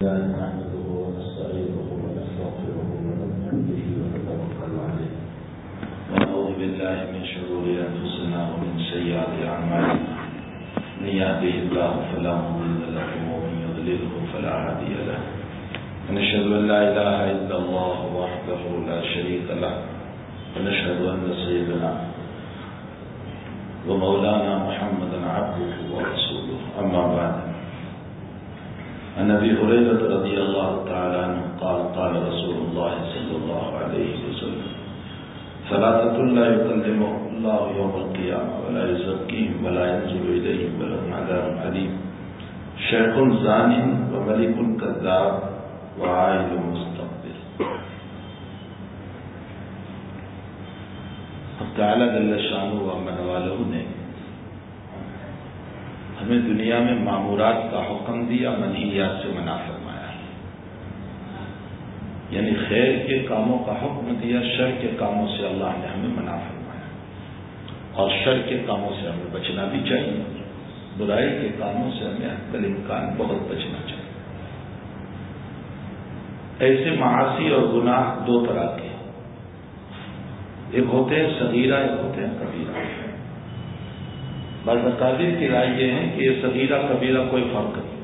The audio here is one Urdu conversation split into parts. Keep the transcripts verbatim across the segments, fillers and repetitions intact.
نحمده ونستعينه ونستغفره ونؤمن به ونتوكل عليه ونعوذ بالله من شرور انفسنا ومن سيئات اعمالنا من يهده الله فلا مضل له ومن يضلله فلا هادي له ونشهد ان لا اله الا الله وحده لا شريك له ونشهد ان سيدنا ومولانا محمدا عبده ورسوله اما بعد. عن ابي هريره رضي الله تعالى عنه قال قال رسول الله صلى الله عليه وسلم ثلاثة لا يكلمهم الله يوم القيامة ولا يزكيهم ولا ينزل إليهم ولهم عذاب أليم شيخ زان وملك كذاب وعائل مستكبر. اب تعالی جل شانہ و من والہ نے ہمیں دنیا میں معمورات کا حکم دیا، منہیات سے منع فرمایا، یعنی خیر کے کاموں کا حکم دیا، شر کے کاموں سے اللہ نے ہمیں منع فرمایا، اور شر کے کاموں سے ہمیں بچنا بھی چاہیے، برائی کے کاموں سے ہمیں حتی الامکان بہت بچنا چاہیے. ایسے معاصی اور گناہ دو طرح کے، ایک ہوتے ہیں صغیرہ، ایک ہوتے ہیں کبیرہ. بعض مقادیر کی رائے یہ ہے کہ یہ صغیرہ کبیرہ کوئی فرق نہیں.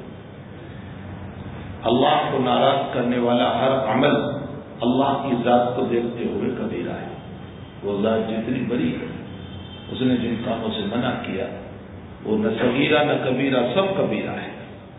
اللہ کو ناراض کرنے والا ہر عمل اللہ کی ذات کو دیکھتے ہوئے کبیرہ ہے. وہ ذات جتنی بڑی ہے، اس نے جن کاموں سے منع کیا وہ نہ صغیرہ نہ کبیرہ، سب کبیرہ ہے.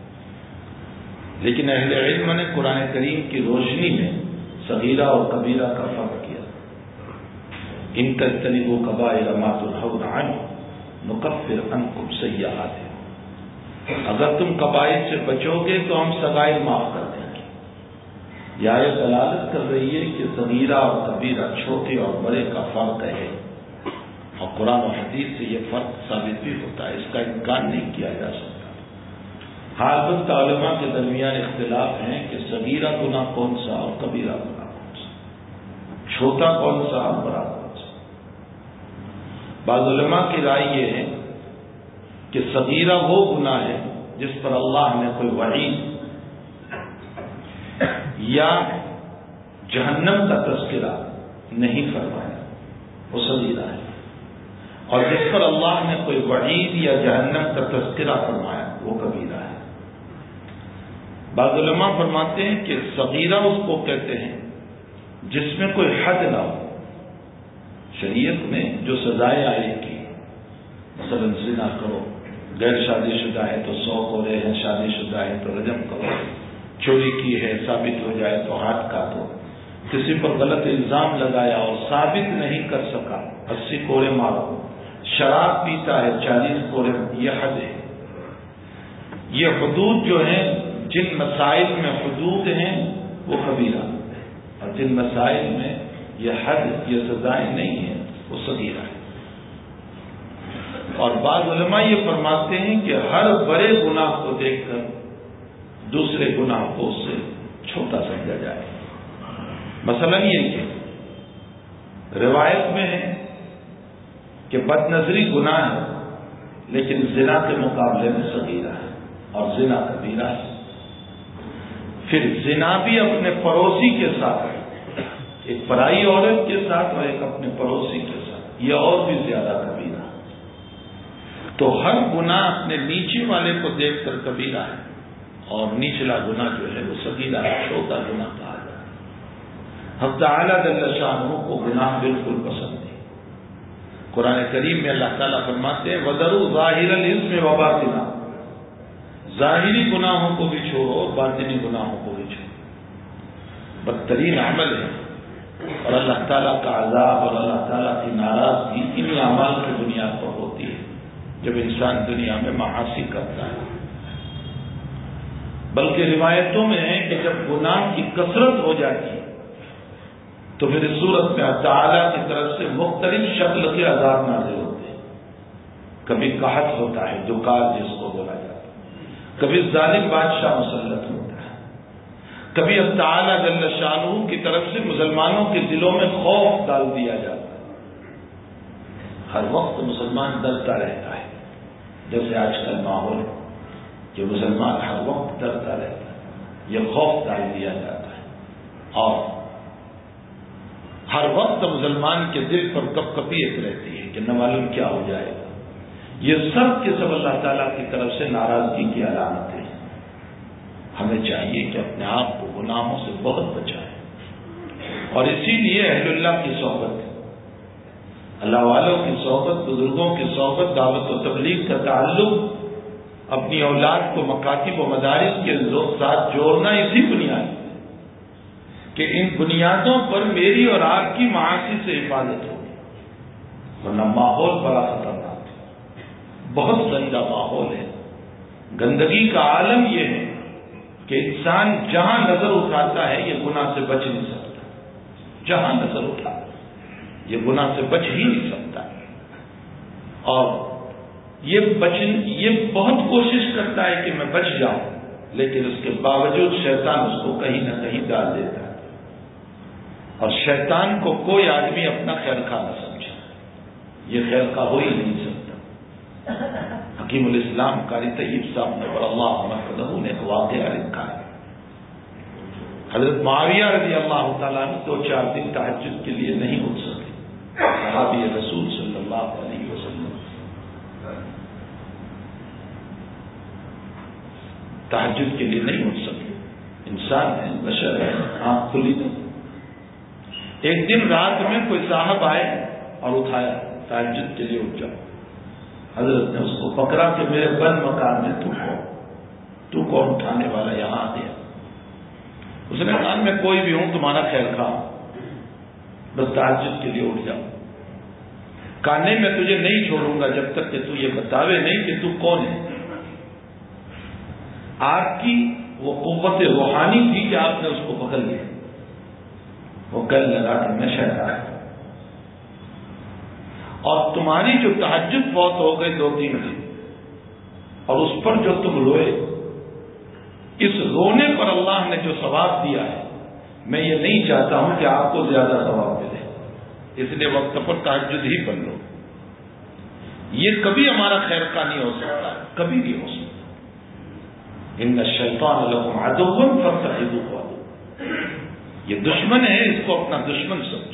لیکن اہل علم نے قرآن کریم کی روشنی میں صغیرہ اور کبیرہ کا فرق کیا. ان تجتنبوا کبائر ما تنہون عنہ نکفر عنکم سیئاتکم، اگر تم کبائر سے بچو گے تو ہم صغائر معاف کر دیں گے. یہ آیت دلالت کر رہی ہے کہ صغیرہ اور کبیرہ، چھوٹے اور بڑے کا فرق ہے، اور قرآن و حدیث سے یہ فرق ثابت بھی ہوتا ہے، اس کا انکار نہیں کیا جا سکتا. حالت علماء کے درمیان اختلاف ہیں کہ صغیرہ گناہ کون سا اور کبیرہ گناہ کون سا، چھوٹا کون سا اور بڑا کون سا. بعض علماء کی رائے یہ ہے کہ صغیرہ وہ گناہ ہے جس پر اللہ نے کوئی وعید یا جہنم کا تذکرہ نہیں فرمایا، وہ صغیرہ ہے، اور جس پر اللہ نے کوئی وعید یا جہنم کا تذکرہ فرمایا وہ کبیرہ ہے. بعض علماء فرماتے ہیں کہ صغیرہ اس کو کہتے ہیں جس میں کوئی حد نہ ہو. شریعت میں جو سزائیں آئے گی، مثلا زنا کرو، غیر شادی شدہ ہے تو سو کوڑے ہیں، شادی شدہ ہے تو رجم کرو، چوری کی ہے ثابت ہو جائے تو ہاتھ کاٹو، کسی پر غلط الزام لگایا اور ثابت نہیں کر سکا اسی کوڑے مارو، شراب پیتا ہے چالیس کوڑے، یہ حد ہے. یہ حدود جو ہیں، جن مسائل میں حدود ہیں وہ کبیرہ، اور جن مسائل میں یہ حد، یہ سزائیں نہیں ہیں وہ صغیرہ ہے. اور بعض علماء یہ فرماتے ہیں کہ ہر بڑے گناہ کو دیکھ کر دوسرے گناہ کو اس سے چھوٹا سمجھا جائے. مثلا یہ کہ روایت میں ہے کہ بد نظری گناہ ہے لیکن زنا کے مقابلے میں صغیرہ ہے، اور زنا کبیرہ ہے. پھر زنا بھی اپنے پڑوسی کے ساتھ ہے، ایک پرائی عورت کے ساتھ اور ایک اپنے پڑوسی کے ساتھ، یہ اور بھی زیادہ کبیرہ. تو ہر گناہ اپنے نیچے والے کو دیکھ کر کبیرہ ہے، اور نچلا گناہ جو ہے وہ صغیرہ ہے، چھوٹا گناہ کہا جاتا ہے. حق تعالی جل شانہ کو گناہ بالکل پسند نہیں. قرآن کریم میں اللہ تعالیٰ فرماتے ہیں وَذَرُوا ظَاهِرَ الْإِثْمِ وَبَاطِنَهُ، ظاہری گناہوں کو بھی چھوڑو اور باطنی گناہوں کو بھی چھوڑو. بدترین عمل ہے، اور اللہ تعالیٰ کا عذاب اور اللہ تعالیٰ کی ناراضگی انہی اعمال کی بنیاد پر ہوتی ہے جب انسان دنیا میں معاصی کرتا ہے. بلکہ روایتوں میں ہے کہ جب گناہ کی کثرت ہو جاتی ہے تو پھر اس صورت میں اللہ تعالیٰ کی طرف سے مختلف شکل کے عذاب نازل ہوتے ہیں. کبھی قحط ہوتا ہے، دکار جس کو بولا جاتا ہے، کبھی ظالم بادشاہ مسلط ہوتا ہے، کبھی اللہ تعالیٰ جل شانہ کی طرف سے مسلمانوں کے دلوں میں خوف ڈال دیا جاتا ہے. ہر وقت مسلمان ڈرتا رہتا ہے، جیسے آج کل ماحول ہے کہ مسلمان ہر وقت ڈرتا رہتا ہے. یہ خوف ڈال دیا جاتا ہے، اور ہر وقت مسلمان کے دل پر کپ کپیت رہتی ہے کہ نہ معلوم کیا ہو جائے گا۔ یہ سب کے سب اللہ تعالیٰ کی طرف سے ناراضگی کی علامت ہے۔ ہمیں چاہیے کہ اپنے آپ کو گناہوں سے بہت بچائیں، اور اسی لیے اہل اللہ کی صحبت، اللہ والوں کی صحبت، بزرگوں کی صحبت، دعوت و تبلیغ کا تعلق، اپنی اولاد کو مکاتب و مدارس کے ساتھ جوڑنا اسی بنیاد کہ ان بنیادوں پر میری اور آپ کی معاصی سے حفاظت ہوگی، ورنہ ماحول بڑا خطرناک ہے، بہت گندا ماحول ہے۔ گندگی کا عالم یہ ہے کہ انسان جہاں نظر اٹھاتا ہے یہ گناہ سے بچ نہیں سکتا، جہاں نظر اٹھاتا یہ گناہ سے بچ ہی نہیں سکتا، اور یہ بچ یہ بہت کوشش کرتا ہے کہ میں بچ جاؤں، لیکن اس کے باوجود شیطان اس کو کہیں نہ کہیں ڈال دیتا ہے، اور شیطان کو کوئی آدمی اپنا خیر خواہ نہ سمجھے، یہ خیر خواہ ہو ہی نہیں سکتا۔ حکیم الاسلام قاری طیب صاحب نے اللہ مرکزہ نے ایک واقعہ لکھا ہے، حضرت معاویہ رضی اللہ تعالیٰ عنہ دو چار دن تہجد کے لیے نہیں اٹھ سکے، صحابی رسول صلی اللہ علیہ وسلم تہجد کے لیے نہیں اٹھ سکے، انسان ہے، بشر ہے، آنکھ کھلی نہیں۔ ایک دن رات میں کوئی صاحب آئے اور اٹھایا، تہجد کے لیے اٹھ جاؤ۔ حضرت نے اس کو پکڑا کہ میرے بند مکان میں تو کون تو کون اٹھانے والا یہاں آ گیا؟ اس نے کہا میں کوئی بھی ہوں، تمہارا خیر خواہ، بس تہجد کے لیے اٹھ جاؤ، کہنے میں تجھے نہیں چھوڑوں گا جب تک کہ تو یہ بتاوے نہیں کہ تو کون ہے۔ آپ کی وہ قوت روحانی تھی کہ آپ نے اس کو پکڑ لیا، وہ کہنے لگا کہ میں شیطان ہوں، اور تمہاری جو تہجد فوت ہو گئی دو تین دن، اور اس پر جو تم روئے، اس رونے پر اللہ نے جو ثواب دیا ہے، میں یہ نہیں چاہتا ہوں کہ آپ کو زیادہ ثواب ملے، اس لیے وقت پر تہجد ہی پڑھ لو۔ یہ کبھی ہمارا خیر خواہ نہیں ہو سکتا، کبھی نہیں ہو سکتا۔ ان الشیطان لکم عدو فاتخذوہ عدوا، یہ دشمن ہے، اس کو اپنا دشمن سمجھو،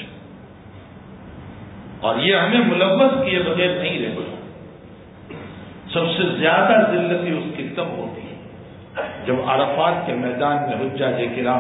اور یہ ہمیں ملوث کیے بغیر نہیں رہتا۔ سب سے زیادہ ذلتی اس کی تب ہوتی ہے جب عرفات کے میدان میں حجاج کرام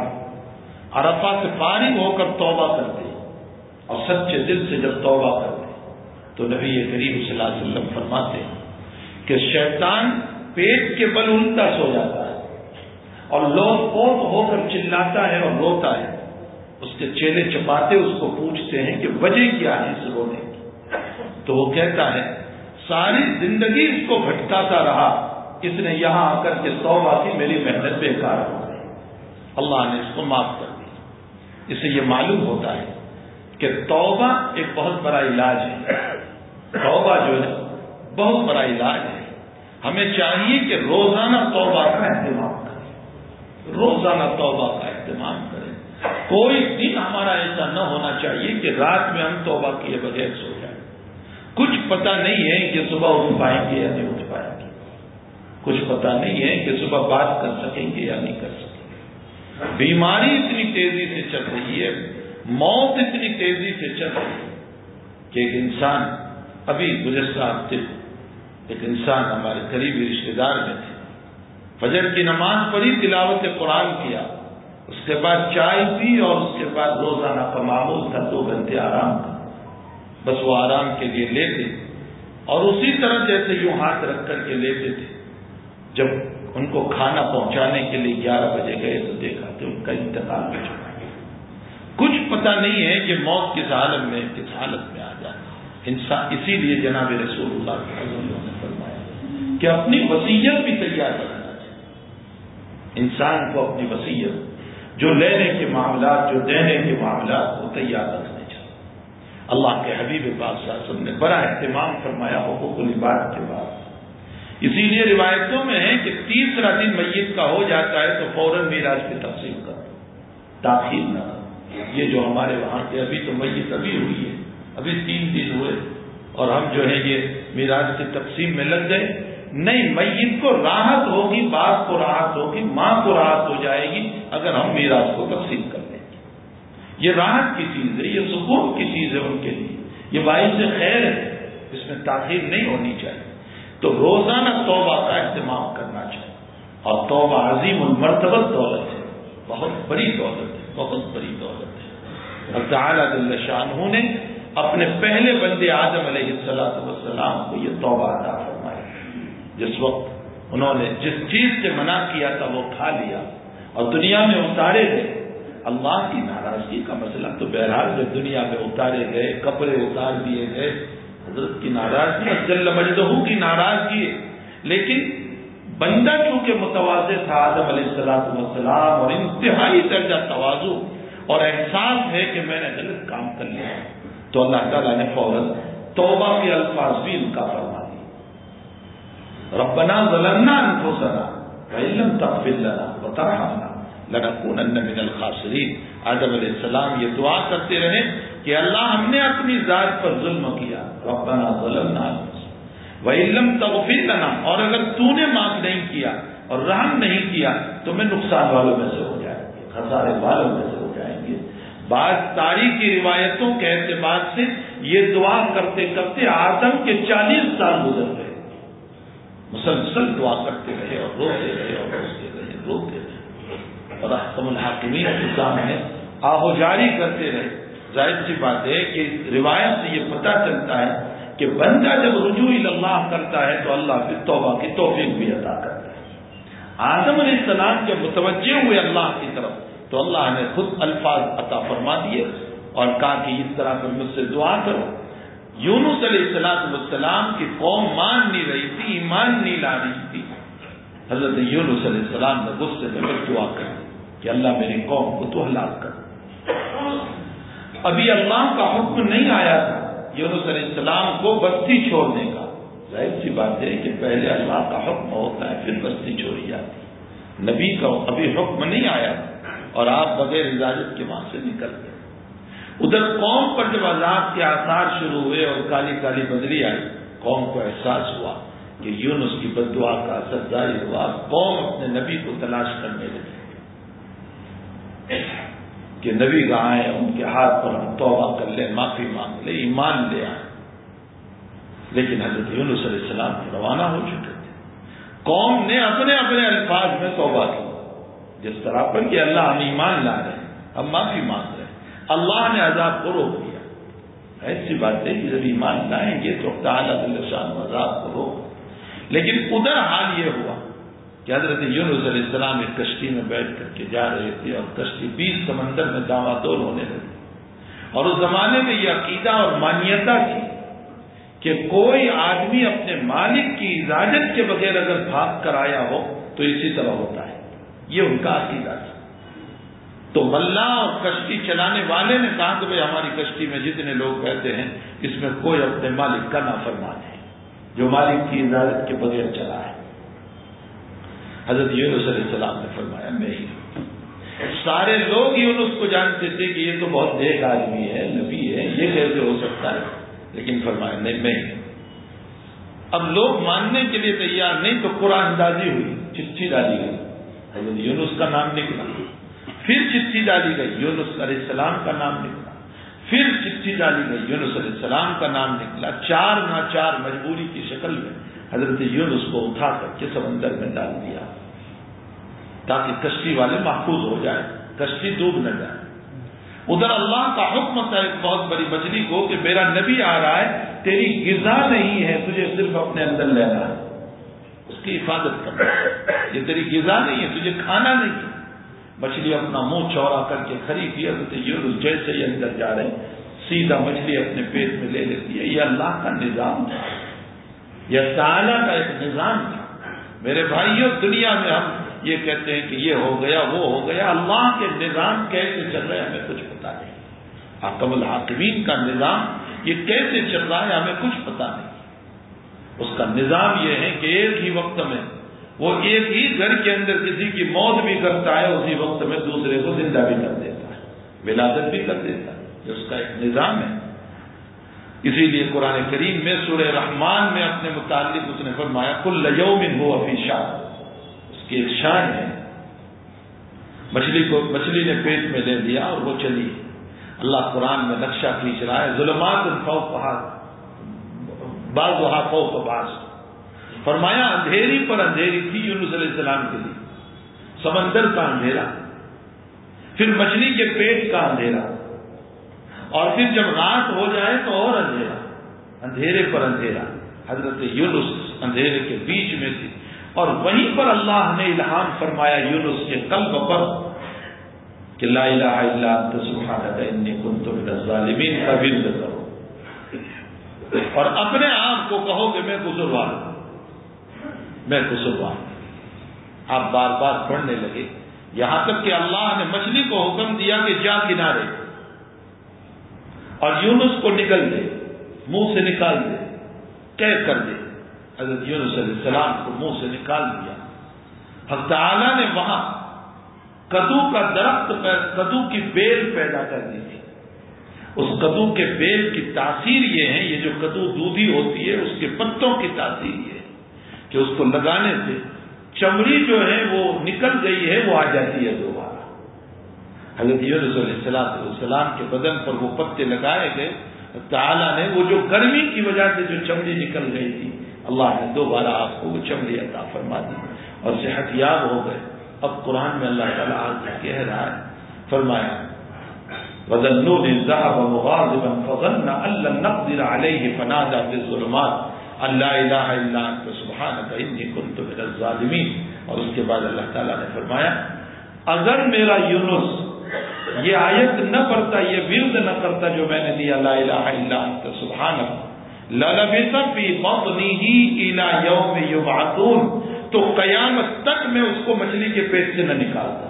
عرفات سے فارغ ہو کر توبہ کرتے اور سچے دل سے جب توبہ کرتے تو نبی کریم صلی اللہ علیہ وسلم فرماتے کہ شیطان پیٹ کے بل الٹا سو جاتا ہے اور لوگ پوت ہو کر چلاتا ہے اور روتا ہے، اس کے چیلے چپاتے اس کو پوچھتے ہیں کہ وجہ کیا ہے اس رونے کی، تو وہ کہتا ہے ساری زندگی اس کو بھٹکاتا رہا، اس نے یہاں آ کر کے توبہ کی، میری محنت بیکار ہو گئی، اللہ نے اس کو معاف کر دیا۔ اس سے یہ معلوم ہوتا ہے کہ توبہ ایک بہت بڑا علاج ہے، توبہ جو ہے بہت بڑا علاج ہے۔ ہمیں چاہیے کہ روزانہ توبہ کا اہتمام کریں، روزانہ توبہ کا اہتمام کریں۔ کوئی دن ہمارا ایسا نہ ہونا چاہیے کہ رات میں ہم توبہ کیے بغیر سو جائیں۔ کچھ پتہ نہیں ہے کہ صبح اٹھ پائیں گے یا نہیں اٹھ پائیں گے، کچھ پتہ نہیں ہے کہ صبح بات کر سکیں گے یا نہیں کر سکیں گے۔ بیماری اتنی تیزی سے چل رہی ہے، موت اتنی تیزی سے چل رہی ہے کہ ایک انسان، ابھی گزشتہ ہفتے ایک انسان ہمارے قریبی رشتے دار میں تھے، فجر کی نماز پڑھی، تلاوت قرآن کیا، اس کے بعد چائے پی، اور اس کے بعد روزانہ کا معمول تھا دو گھنٹے آرام کا، بس وہ آرام کے لیے لیتے اور اسی طرح جیسے یوں ہاتھ رکھ کر کے لیتے تھے، جب ان کو کھانا پہنچانے کے لیے گیارہ بجے گئے تو دیکھا کہ ان کا انتقال ہو چکا ہے۔ کچھ پتہ نہیں ہے کہ موت کس حالت میں کس حالت میں آ جائے انسان۔ اسی لیے جناب رسول اللہ صلی اللہ علیہ وسلم نے فرمایا کہ اپنی وصیت بھی تیار رکھنا چاہیے، انسان کو اپنی وصیت، جو لینے کے معاملات، جو دینے کے معاملات، وہ تیار رکھنے چاہیے۔ اللہ کے حبیب پاک صلی اللہ علیہ وسلم نے بڑا اہتمام فرمایا حقوق العباد کے بعد، اسی لیے روایتوں میں ہے کہ تیسرا دن میت کا ہو جاتا ہے تو فوراً میراث کی تقسیم کر، تاخیر نہ کر۔ یہ جو ہمارے وہاں کے ابھی تو میت ابھی ہوئی ہے، ابھی تین دن ہوئے اور ہم جو ہے یہ میراث کی تقسیم میں لگ گئے، نہیں، میت کو راحت ہوگی، باپ کو راحت ہوگی، ماں کو راحت ہو جائے گی اگر ہم میراث کو تقسیم کر لیں گے۔ یہ راحت کی چیز ہے، یہ سکون کی چیز ہے ان کے لیے، یہ باعث خیر ہے، اس میں تاخیر نہیں ہونی چاہیے۔ تو روزانہ توبہ کا اہتمام کرنا چاہیے، اور توبہ عظیم المرتبہ دولت ہے، بہت بڑی دولت ہے، بہت بڑی دولت ہے۔ اور تعالیٰ جل شانہ نے اپنے پہلے بندے آدم علیہ الصلوۃ والسلام کو یہ توبہ عطا فرمائی۔ جس وقت انہوں نے جس چیز سے منع کیا تھا وہ کھا لیا اور دنیا میں اتارے گئے، اللہ کی ناراضگی کا مسئلہ تو بہرحال جب دنیا میں اتارے گئے، کپڑے اتار دیے گئے، حضرت کی ناراضگی جل مجدہ کی ناراضگی ہے، لیکن بندہ چونکہ متواضع تھا آدم علیہ الصلوۃ والسلام، اور انتہائی درجہ تواضع اور احساس ہے کہ میں نے غلط کام کر لیا، تو اللہ تعالیٰ نے فوراً توبہ کے الفاظ بھی ان کا فرما دیے۔ ربنا ظلمنا انفسنا وان لم تغفر لنا وترحمنا لنکونن من الخاسرین۔ آدم علیہ السلام یہ دعا کرتے رہے کہ اللہ ہم نے اپنی ذات پر ظلم کیا، ربنا ظلمنا انفسنا وان لم تغفر لنا، اور اگر تو نے معاف نہیں کیا اور رحم نہیں کیا تو میں نقصان والوں میں سے ہو جائیں گے، خسارے والوں میں سے ہو جائیں گے۔ بعض تاریخی روایتوں کے اعتبار سے یہ دعا کرتے کرتے آدم کے چالیس سال گزر گئے، مسلسل دعا کرتے رہے اور روتے رہے اور روتے رہے روتے رہے اور احکم الحاکمین کے سامنے آہو جاری کرتے رہے۔ ظاہر سی بات ہے کہ روایت سے یہ پتہ چلتا ہے کہ بندہ جب رجوع اللہ کرتا ہے تو اللہ پھر توبہ کی توفیق بھی عطا کرتا ہے۔ آدم علیہ السلام جب متوجہ ہوئے اللہ کی طرف تو اللہ نے خود الفاظ عطا فرما دیے اور کہا کہ اس طرح پر مجھ سے دعا کرو۔ یونس علیہ السلام والسلام کی قوم مان نہیں رہی تھی، ایمان نہیں لا رہی تھی، حضرت یونس علیہ السلام نے غصے میں دعا کر دی کہ اللہ میری قوم کو تو ہلاک کر۔ ابھی اللہ کا حکم نہیں آیا تھا یونس علیہ السلام کو بستی چھوڑنے کا۔ ظاہر سی بات ہے کہ پہلے اللہ کا حکم ہوتا ہے پھر بستی چھوڑی جاتی ہے، نبی کا ابھی حکم نہیں آیا اور آپ بغیر اجازت کے وہاں سے نکل گئے۔ ادھر قوم پر جب عذاب کے آثار شروع ہوئے اور کالی کالی بدلی آئی، قوم کو احساس ہوا کہ یونس کی بد دعا کا اثر ظاہر ہوا، قوم اپنے نبی کو تلاش کرنے لگی کہ نبی کہاں ہے، ان کے ہاتھ پر ہم توبہ کر لیں، معافی مانگ لیں، ایمان لے آئیں۔ لیکن حضرت یونس علیہ السلام روانہ ہو چکے تھے، قوم نے اپنے اپنے الفاظ میں توبہ کی، جس طرح پر کہ اللہ ہم ایمان لا رہے ہیں، ہم معافی مانگ رہے ہیں۔ اللہ نے عذاب کو روک دیا۔ ایسی بات ہے کہ جب ایمان لائیں گے تو تعالیٰ جل شانہ عذاب کو روک، لیکن ادھر حال یہ ہوا کہ حضرت یونس علیہ السلام ایک کشتی میں بیٹھ کر کے جا رہے تھے اور کشتی بیس سمندر میں داواں دور ہونے لگی، اور اس زمانے میں یہ عقیدہ اور مانیتا تھی کہ کوئی آدمی اپنے مالک کی اجازت کے بغیر اگر بھاگ کر آیا ہو تو اسی طرح ہوتا ہے، یہ ان کا عقیدہ تھا۔ تو ملا اور کشتی چلانے والے نے کہا کہ بھائی ہماری کشتی میں جتنے لوگ رہتے ہیں اس میں کوئی اپنے مالک کا نافرمان ہے جو مالک کی اجازت کے بغیر چلا ہے۔ حضرت یونس علیہ السلام نے فرمایا میں ہی ہوں۔ سارے لوگ یونس کو جانتے تھے کہ یہ تو بہت نیک آدمی ہے، نبی ہے، یہ کیسے ہو سکتا ہے، لیکن فرمایا نہیں میں ہی۔ اب لوگ ماننے کے لیے تیار نہیں تو قرآن اندازی ہوئی، چٹھی ڈالی گئی، حضرت یونس کا نام نکلا، پھر چٹھی ڈالی گئی، یونس علیہ السلام کا نام نکلا، پھر چٹھی ڈالی گئی، یونس علیہ السلام کا نام نکلا۔ چار ناچار مجبوری کی شکل میں حضرت یونس کو اٹھا کر کے سمندر میں ڈال دیا تاکہ کشتی والے محفوظ ہو جائے، کشتی ڈوب نہ جائے۔ ادھر اللہ کا حکم تھا ایک بہت بڑی مچھلی کو کہ میرا نبی آ رہا ہے، تیری غذا نہیں ہے، تجھے صرف اپنے اندر لینا ہے، اس کی حفاظت کرنا، یہ تیری غذا نہیں ہے، تجھے کھانا نہیں ہے۔ مچھلی اپنا منہ چوڑا کر کے کھڑی کی، حضرت یونس جیسے ہی اندر جا رہے سیدھا مچھلی اپنے پیٹ میں لے لیتی ہے۔ یہ اللہ کا نظام تھا، یہ تعالیٰ کا ایک نظام تھا۔ میرے بھائیوں، دنیا میں ہم یہ کہتے ہیں کہ یہ ہو گیا وہ ہو گیا، اللہ کے نظام کیسے چل رہے ہیں ہمیں کچھ پتا نہیں۔ حکم الحاکمین کا نظام یہ کیسے چل رہا ہے ہمیں کچھ پتا نہیں۔ اس کا نظام یہ ہے کہ ایک ہی وقت میں وہ ایک ہی گھر کے اندر کسی کی موت بھی کرتا ہے، اسی وقت میں دوسرے کو زندہ بھی کر دیتا ہے، ولادت بھی کر دیتا ہے، یہ اس کا ایک نظام ہے۔ اسی لیے قرآن کریم میں سورہ رحمان میں اپنے متعلق اس نے فرمایا کل یوم هو فی شأن، اس کی ایک شان ہے. مچھلی کو مچھلی نے پیٹ میں لے لیا اور وہ چلی. اللہ قرآن میں نقشہ کھینچ رہا ہے ظلمات فوقہا بعضھا فوق بعض. فرمایا اندھیری پر اندھیری تھی یونس علیہ السلام کے لیے، سمندر کا اندھیرا، پھر مچھلی کے پیٹ کا اندھیرا، اور پھر جب رات ہو جائے تو اور اندھیرا، اندھیرے پر اندھیرا. حضرت یونس اندھیرے کے بیچ میں تھی، اور وہیں پر اللہ نے الہام فرمایا یونس کے قلب پر کہ لا الہ الا انت سبحانک انی کنت من الظالمین کا ورد کرو، اور اپنے آپ کو کہو کہ میں قصوروار ہوں، میں قصوروار ہوں. آپ بار بار پڑھنے لگے یہاں تک کہ اللہ نے مچھلی کو حکم دیا کہ جا کنارے، اور یونس کو نکل دے، منہ سے نکال دے، قید کر دے. حضرت یونس علیہ السلام کو منہ سے نکال دیا. حق تعالی نے وہاں کدو کا درخت کدو کی بیل پیدا کر دی تھی. اس کدو کے بیل کی تاثیر یہ ہے، یہ جو کدو دودھی ہوتی ہے اس کے پتوں کی تاثیر یہ ہے کہ اس کو لگانے سے چمڑی جو ہے وہ نکل گئی ہے وہ آ جاتی ہے دوبارہ. حضرت یونس علیہ السلام کے بدن پر وہ پتے لگائے گئے، تعالیٰ نے وہ جو گرمی کی وجہ سے جو چمڑی نکل گئی تھی اللہ نے دوبارہ آپ کو وہ چمڑی عطا فرما دی اور صحت یاب ہو گئے. اب قرآن میں اللہ تعالیٰ آج کہہ رہا ہے، فرمایا وَظَنُّونِ الذَّهَبَ مُغَاضِبًا فَظَنَّ أَن لَّن نَّقْدِرَ عَلَيْهِ فَنَادَىٰ فِي الظُّلُمَاتِ أَن لَّا إِلَٰهَ إِلَّا أَنتَ سُبْحَانَكَ إِنِّي كُنتُ مِنَ الظَّالِمِينَ. اور اس کے بعد اللہ تعالیٰ نے فرمایا اگر میرا یونس یہ آیت نہ پڑھتا، یہ ورد نہ کرتا جو میں نے دیا لا الہ الا انت سبحانک للبث فی بطنہ الی یوم یبعثون، تو قیامت تک میں اس کو مچھلی کے پیٹ سے نہ نکالتا،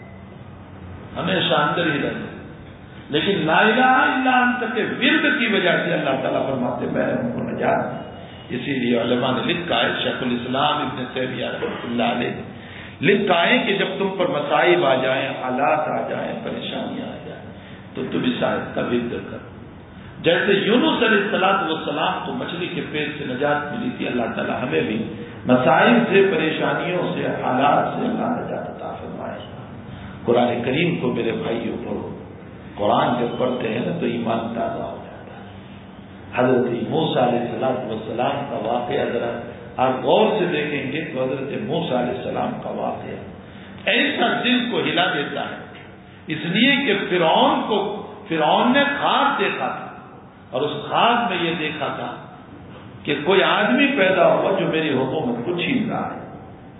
ہمیشہ اندر ہی رہتا. لیکن لا الہ الا انت کے ورد کی وجہ سے اللہ تعالیٰ فرماتے میں نے ان کو نجات دی. اسی لیے علماء نے لکھا ہے، شیخ الاسلام ابن تیمیہ رحمۃ اللہ علیہ لکھا ہے کہ جب تم پر مصائب آ جائیں، حالات آ جائیں، پریشانیاں آ جائیں تو تم اس آیت کا ورد کرو. جیسے یونس علیہ السلام کو مچھلی کے پیٹ سے نجات ملی تھی، اللہ تعالیٰ ہمیں بھی مصائب سے، پریشانیوں سے، حالات سے اللہ نجات عطا فرمائے. قرآن کریم کو میرے بھائیوں پڑھو. قرآن جب پڑھتے ہیں نا تو ایمان تازہ ہو جاتا ہے. حضرت موسیٰ علیہ السلام کا واقعہ ذرا آپ غور سے دیکھیں گے تو حضرت موسیٰ علیہ السلام کا واقعہ ایسا دل کو ہلا دیتا ہے، اس لیے کہ فرعون کو فرعون نے خواب دیکھا تھا، اور اس خواب میں یہ دیکھا تھا کہ کوئی آدمی پیدا ہوا جو میری حکومت کو چھین رہا ہے.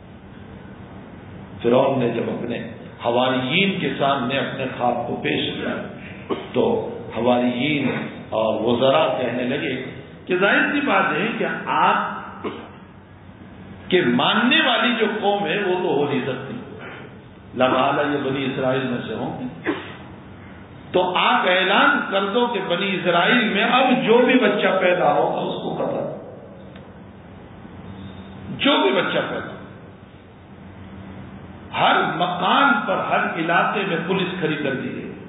فرعون نے جب اپنے حواریین کے سامنے اپنے خواب کو پیش کیا تو حواریین اور وزراء کہنے لگے کہ ظاہر سی بات ہے کہ آپ کہ ماننے والی جو قوم ہے وہ تو ہو نہیں سکتی، لہذا یہ بنی اسرائیل میں سے ہوں گے، تو آپ اعلان کر دو کہ بنی اسرائیل میں اب جو بھی بچہ پیدا ہوگا اس کو قتل، جو بھی بچہ پیدا، ہر مکان پر ہر علاقے میں پولیس کھڑی کر دی گئی،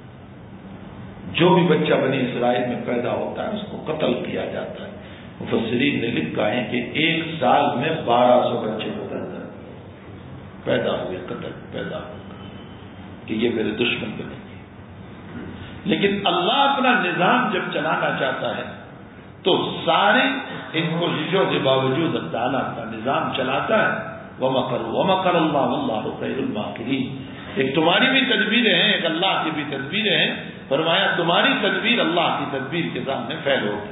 جو بھی بچہ بنی اسرائیل میں پیدا ہوتا ہے اس کو قتل کیا جاتا ہے. مفسرین نے لکھا ہے کہ ایک سال میں بارہ سو بچے قتل پیدا ہوئے، قتل پیدا ہوئے کہ یہ میرے دشمن بنے گے. لیکن اللہ اپنا نظام جب چلانا چاہتا ہے تو سارے ان کوششوں کے باوجود تعالیٰ کا نظام چلاتا ہے. وَمَكَرُوا وَمَكَرَ اللَّهُ وَاللَّهُ خَيْرُ الْمَاكِرِينَ. ایک تمہاری بھی تدبیریں ہیں، ایک اللہ کی بھی تدبیریں ہیں. فرمایا تمہاری تدبیر اللہ کی تدبیر کے سامنے فیل ہوگی.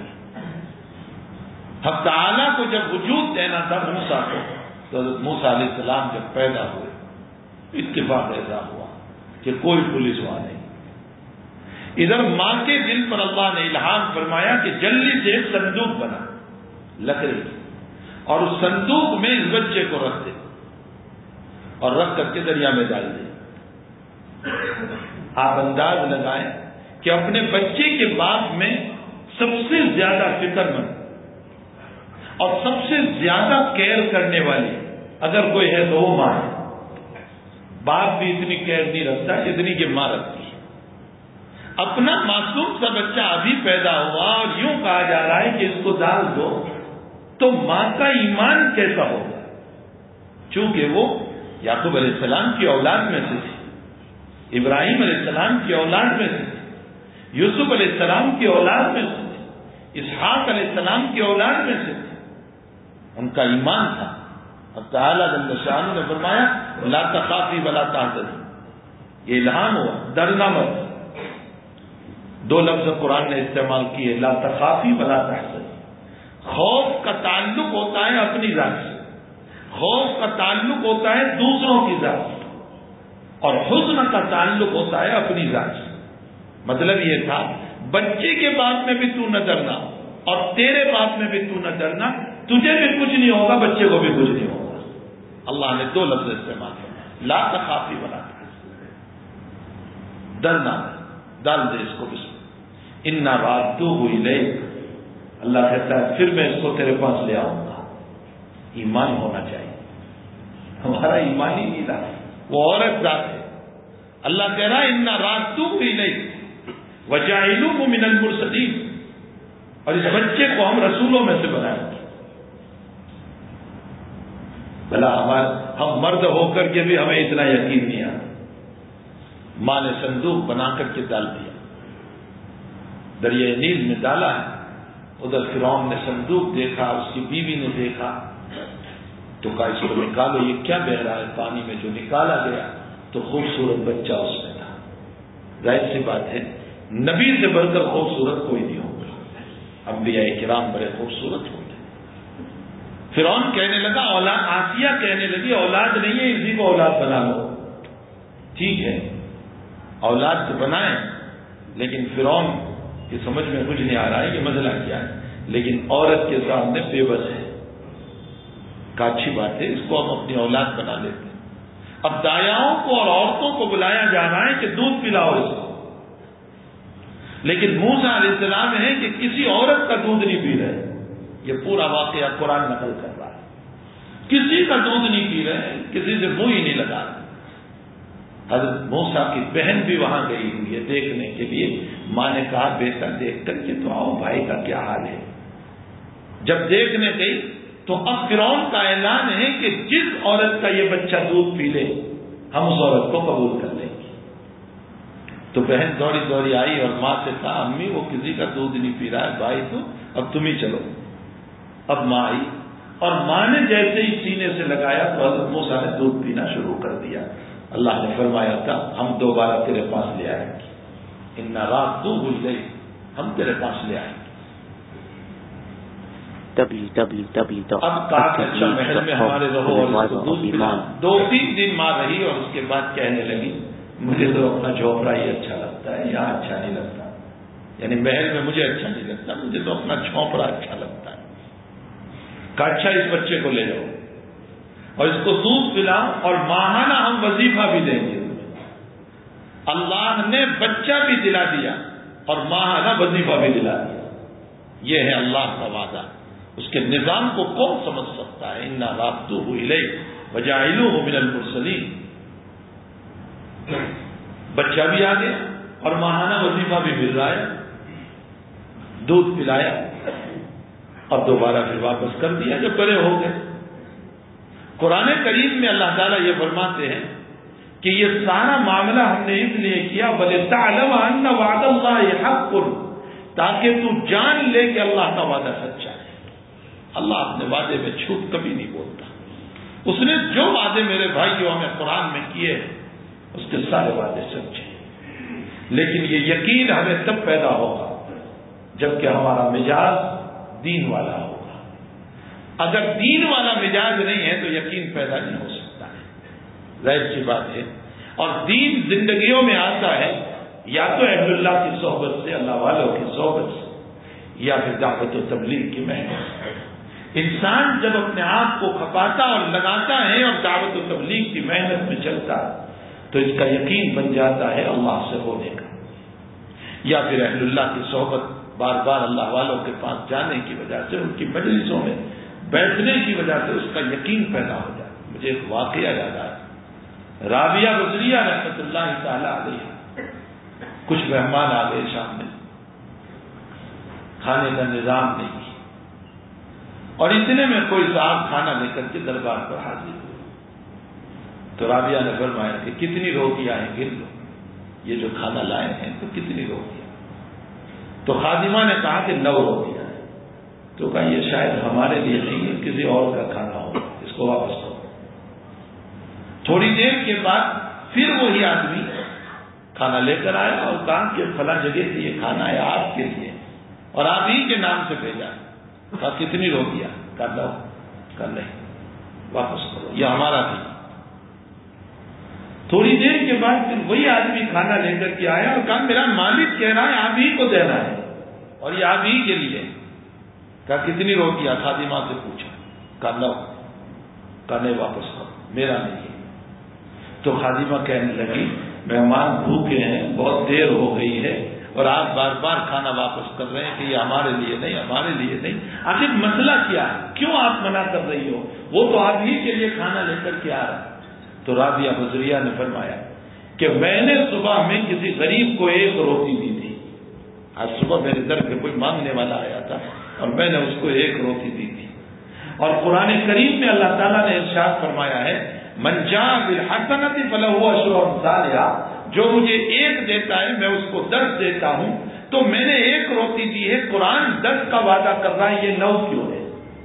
حق تعالیٰ کو جب وجود دینا تھا موسیٰ کو، تو حضرت موسیٰ علیہ السلام جب پیدا ہوئے اتفاق ایسا ہوا کہ کوئی پولیس وہاں نہیں. ادھر ماں کے دل پر اللہ نے الہام فرمایا کہ جلدی سے ایک صندوق بنا لکڑی، اور اس صندوق میں اس بچے کو رکھ دے اور رکھ کر کے دریا میں ڈال دے. آپ انداز لگائیں کہ اپنے بچے کے باپ میں سب سے زیادہ فکر مند اور سب سے زیادہ کیئر کرنے والی اگر کوئی ہے تو وہ ماں ہے. باپ بھی اتنی کیئر نہیں رکھتا جتنی کہ ماں رکھتی ہے. اپنا معصوم سا بچہ ابھی پیدا ہوا اور یوں کہا جا رہا ہے کہ اس کو ڈال دو، تو ماں کا ایمان کیسا ہوگا؟ چونکہ وہ یعقوب علیہ السلام کی اولاد میں سے تھی، ابراہیم علیہ السلام کی اولاد میں سے تھی، یوسف علیہ السلام کی اولاد میں سے تھی، اسحاق علیہ السلام کی اولاد میں سے تھی، ان کا ایمان تھا۔ اب تعالیٰ جل شانہ نے فرمایا لا تخافی ولا تحزنی، یہ الہام ہوا، ڈرنا مت۔ دو لفظ قرآن نے استعمال کیے، لا تخافی ولا تحزنی۔ خوف کا تعلق ہوتا ہے اپنی ذات سے، خوف کا تعلق ہوتا ہے دوسروں کی ذات سے، اور حزن کا تعلق ہوتا ہے اپنی ذات سے۔ مطلب یہ تھا بچے کے بات میں بھی تو نہ ڈرنا اور تیرے بات میں بھی تو نہ ڈرنا، تجھے بھی کچھ نہیں ہوگا، بچے کو بھی کچھ نہیں ہوگا۔ اللہ نے دو لفظ استعمال کیا، لا تخافی ولا تحزنی، ڈرنا ڈال دے اس کو بسم انا رادوہ الیک، اللہ کہتا ہے پھر میں اس کو تیرے پاس لے آؤں گا۔ ایمان ہونا چاہیے، ہمارا ایمان ہی نہیں رہا، وہ عورت ذات ہے۔ اللہ کہہ رہا ہے انا رادوہ الیک وجاعلوہ من المرسلین، اور اس بچے کو ہم رسولوں میں سے بنائیں گے۔ بھلا ہم مرد ہو کر کے بھی ہمیں اتنا یقین نہیں آتا۔ ماں نے صندوق بنا کر کے ڈال دیا، دریائے نیل میں ڈالا ہے، ادھر فرعون نے صندوق دیکھا، اس کی بیوی نے دیکھا تو کہا اس کو نکالو، یہ کیا بہ رہا ہے پانی میں؟ جو نکالا گیا تو خوبصورت بچہ اس میں تھا۔ ظاہر سی بات ہے نبی سے بڑھ کر خوبصورت کوئی نہیں ہوگا، انبیاء کرام بڑے خوبصورت ہوتے۔ فرعون کہنے لگا اولاد، آسیہ کہنے لگی اولاد نہیں ہے، اسی کو اولاد بنا لو۔ ٹھیک ہے اولاد تو بنائیں، لیکن فرعون کی سمجھ میں کچھ نہیں آ رہا ہے کہ مسئلہ کیا ہے، لیکن عورت کے سامنے بے بس ہے، کا اچھی بات ہے، اس کو ہم اپنی اولاد بنا لیتے ہیں۔ اب دایاؤں کو اور عورتوں کو بلایا جا رہا ہے کہ دودھ پلاؤ اس کو، لیکن موسیٰ علیہ السلام ہے کہ کسی عورت کا دودھ نہیں پی رہے۔ یہ پورا واقعہ قرآن نقل کر رہا ہے، کسی کا دودھ نہیں پی رہے، کسی سے منہ ہی نہیں لگا رہے۔ حضرت موسیٰ کی بہن بھی وہاں گئی ہوئی ہے دیکھنے کے لیے۔ ماں نے کہا بیٹا دیکھ کر کے تو آؤ، بھائی کا کیا حال ہے۔ جب دیکھنے گئی تو اب فرعون کا اعلان ہے کہ جس عورت کا یہ بچہ دودھ پی لے ہم اس عورت کو قبول کر لیں گے۔ تو بہن دوڑی دوڑی آئی اور ماں سے کہا امی وہ کسی کا دودھ نہیں پی رہا ہے، بھائی تو اب تم ہی چلو۔ اب ماں آئی اور ماں نے جیسے ہی سینے سے لگایا تو حضرت موسیٰ نے دودھ پینا شروع کر دیا۔ اللہ نے فرمایا تھا ہم دوبارہ تیرے پاس لے آئیں گے، انا رادوہ الیک، ہم تیرے پاس لے آئیں گے۔ اب کہا کہ اچھا محل میں ہمارے رہو اور اس کو دودھ پلا۔ دو تین دن ماں رہی اور اس کے بعد کہنے لگی مجھے تو اپنا جھونپڑا ہی اچھا لگتا ہے، یہاں اچھا نہیں لگتا، یعنی محل میں مجھے اچھا نہیں لگتا، مجھے تو اپنا جھونپڑا اچھا لگتا ہے۔ کہا اچھا اس بچے کو لے جاؤ اور اس کو دودھ پلاؤ اور ماہانہ ہم وظیفہ بھی دیں گے۔ اللہ نے بچہ بھی دلا دیا اور ماہانہ وظیفہ بھی دلا دیا۔ یہ ہے اللہ کا وعدہ، اس کے نظام کو کون سمجھ سکتا ہے؟ انا رادوہ الیک وجاعلوہ من المرسلین، بچہ بھی آ گیا اور ماہانہ وظیفہ بھی مل رہا ہے، دودھ پلایا اور دوبارہ پھر واپس کر دیا جب بڑے ہو گئے۔ قرآن کریم میں اللہ تعالیٰ یہ فرماتے ہیں کہ یہ سارا معاملہ ہم نے اس لیے کیا وَلِتَعْلَمَ أَنَّ وَعْدَ اللَّهِ حَقٌّ، تاکہ تو جان لے کہ اللہ کا وعدہ سچا ہے۔ اللہ اپنے وعدے میں جھوٹ کبھی نہیں بولتا، اس نے جو وعدے میرے بھائیوں ہمیں قرآن میں کیے اس کے سارے وعدے سچے ہیں، لیکن یہ یقین ہمیں تب پیدا ہوگا جبکہ ہمارا مزاج دین والا ہوگا۔ اگر دین والا مزاج نہیں ہے تو یقین پیدا نہیں ہو سکتا ہے، ظاہر سی بات ہے۔ اور دین زندگیوں میں آتا ہے یا تو اہل اللہ کی صحبت سے، اللہ والوں کی صحبت سے، یا پھر دعوت و تبلیغ کی محنت سے۔ انسان جب اپنے آپ کو کھپاتا اور لگاتا ہے اور دعوت و تبلیغ کی محنت میں چلتا ہے تو اس کا یقین بن جاتا ہے اللہ سے ہونے کا، یا پھر اہل اللہ کی صحبت، بار بار اللہ والوں کے پاس جانے کی وجہ سے، ان کی مجلسوں میں بیٹھنے کی وجہ سے اس کا یقین پیدا ہو جاتا ہے۔ مجھے ایک واقعہ یاد آیا، رابعہ بصریہ رحمۃ اللہ تعالی علیہ کچھ مہمان آ گئے شام میں، کھانے کا نظام نہیں، اور اتنے میں کوئی صاحب کھانا لے کر کے دربار پر حاضر ہوئے، تو رابعہ نے فرمایا کہ کتنی روٹیاں ہیں گن لو، یہ جو کھانا لائے ہیں تو کتنی روٹیاں؟ تو خادمہ نے کہا کہ نو روٹیاں ہیں۔ تو کہا یہ شاید ہمارے لیے نہیں ہے، کسی اور کا کھانا ہوگا، اس کو واپس کرو۔ تھوڑی دیر کے بعد پھر وہی آدمی کھانا لے کر آیا اور کہا کہ فلاں جگہ سے یہ کھانا ہے آپ کے لیے اور آپ ہی کے نام سے بھیجا۔ کہا کتنی روٹیاں؟ کہا لو۔ کہا نہیں، واپس کرو، یہ ہمارا نہیں۔ تھوڑی دیر کے بعد پھر وہی آدمی کھانا لے کر کے آیا اور کہا میرا مالک کہہ رہا ہے آپ ہی کو دینا ہے اور یہ آپ ہی کے لیے۔ کہا کتنی روٹیاں؟ خادمہ سے پوچھا۔ کہا لو۔ کہا نہیں، واپس کرو، میرا نہیں ہے۔ تو خادمہ کہنے لگی مہمان بھوکے ہیں، بہت دیر ہو گئی ہے اور آپ بار بار کھانا واپس کر رہے ہیں کہ یہ ہمارے لیے نہیں، ہمارے لیے نہیں، آخر مسئلہ کیا ہے؟ کیوں آپ منع کر رہی ہو؟ وہ تو آپ ہی کے لیے کھانا لے کر کے آ رہا ہے۔ تو رابعہ بصریہ نے فرمایا کہ میں نے صبح میں کسی غریب کو ایک روٹی دی تھی، آج صبح میرے در پہ کوئی مانگنے والا آیا تھا اور میں نے اس کو ایک روٹی دی تھی۔ اور قرآن کریم میں اللہ تعالیٰ نے ارشاد فرمایا ہے من جاء بالحسنۃ فلہ عشر امثالھا، جو مجھے ایک دیتا ہے میں اس کو دس دیتا ہوں۔ تو میں نے ایک روٹی دی ہے، قرآن دس کا وعدہ کر رہا ہے، یہ نو کیوں ہے؟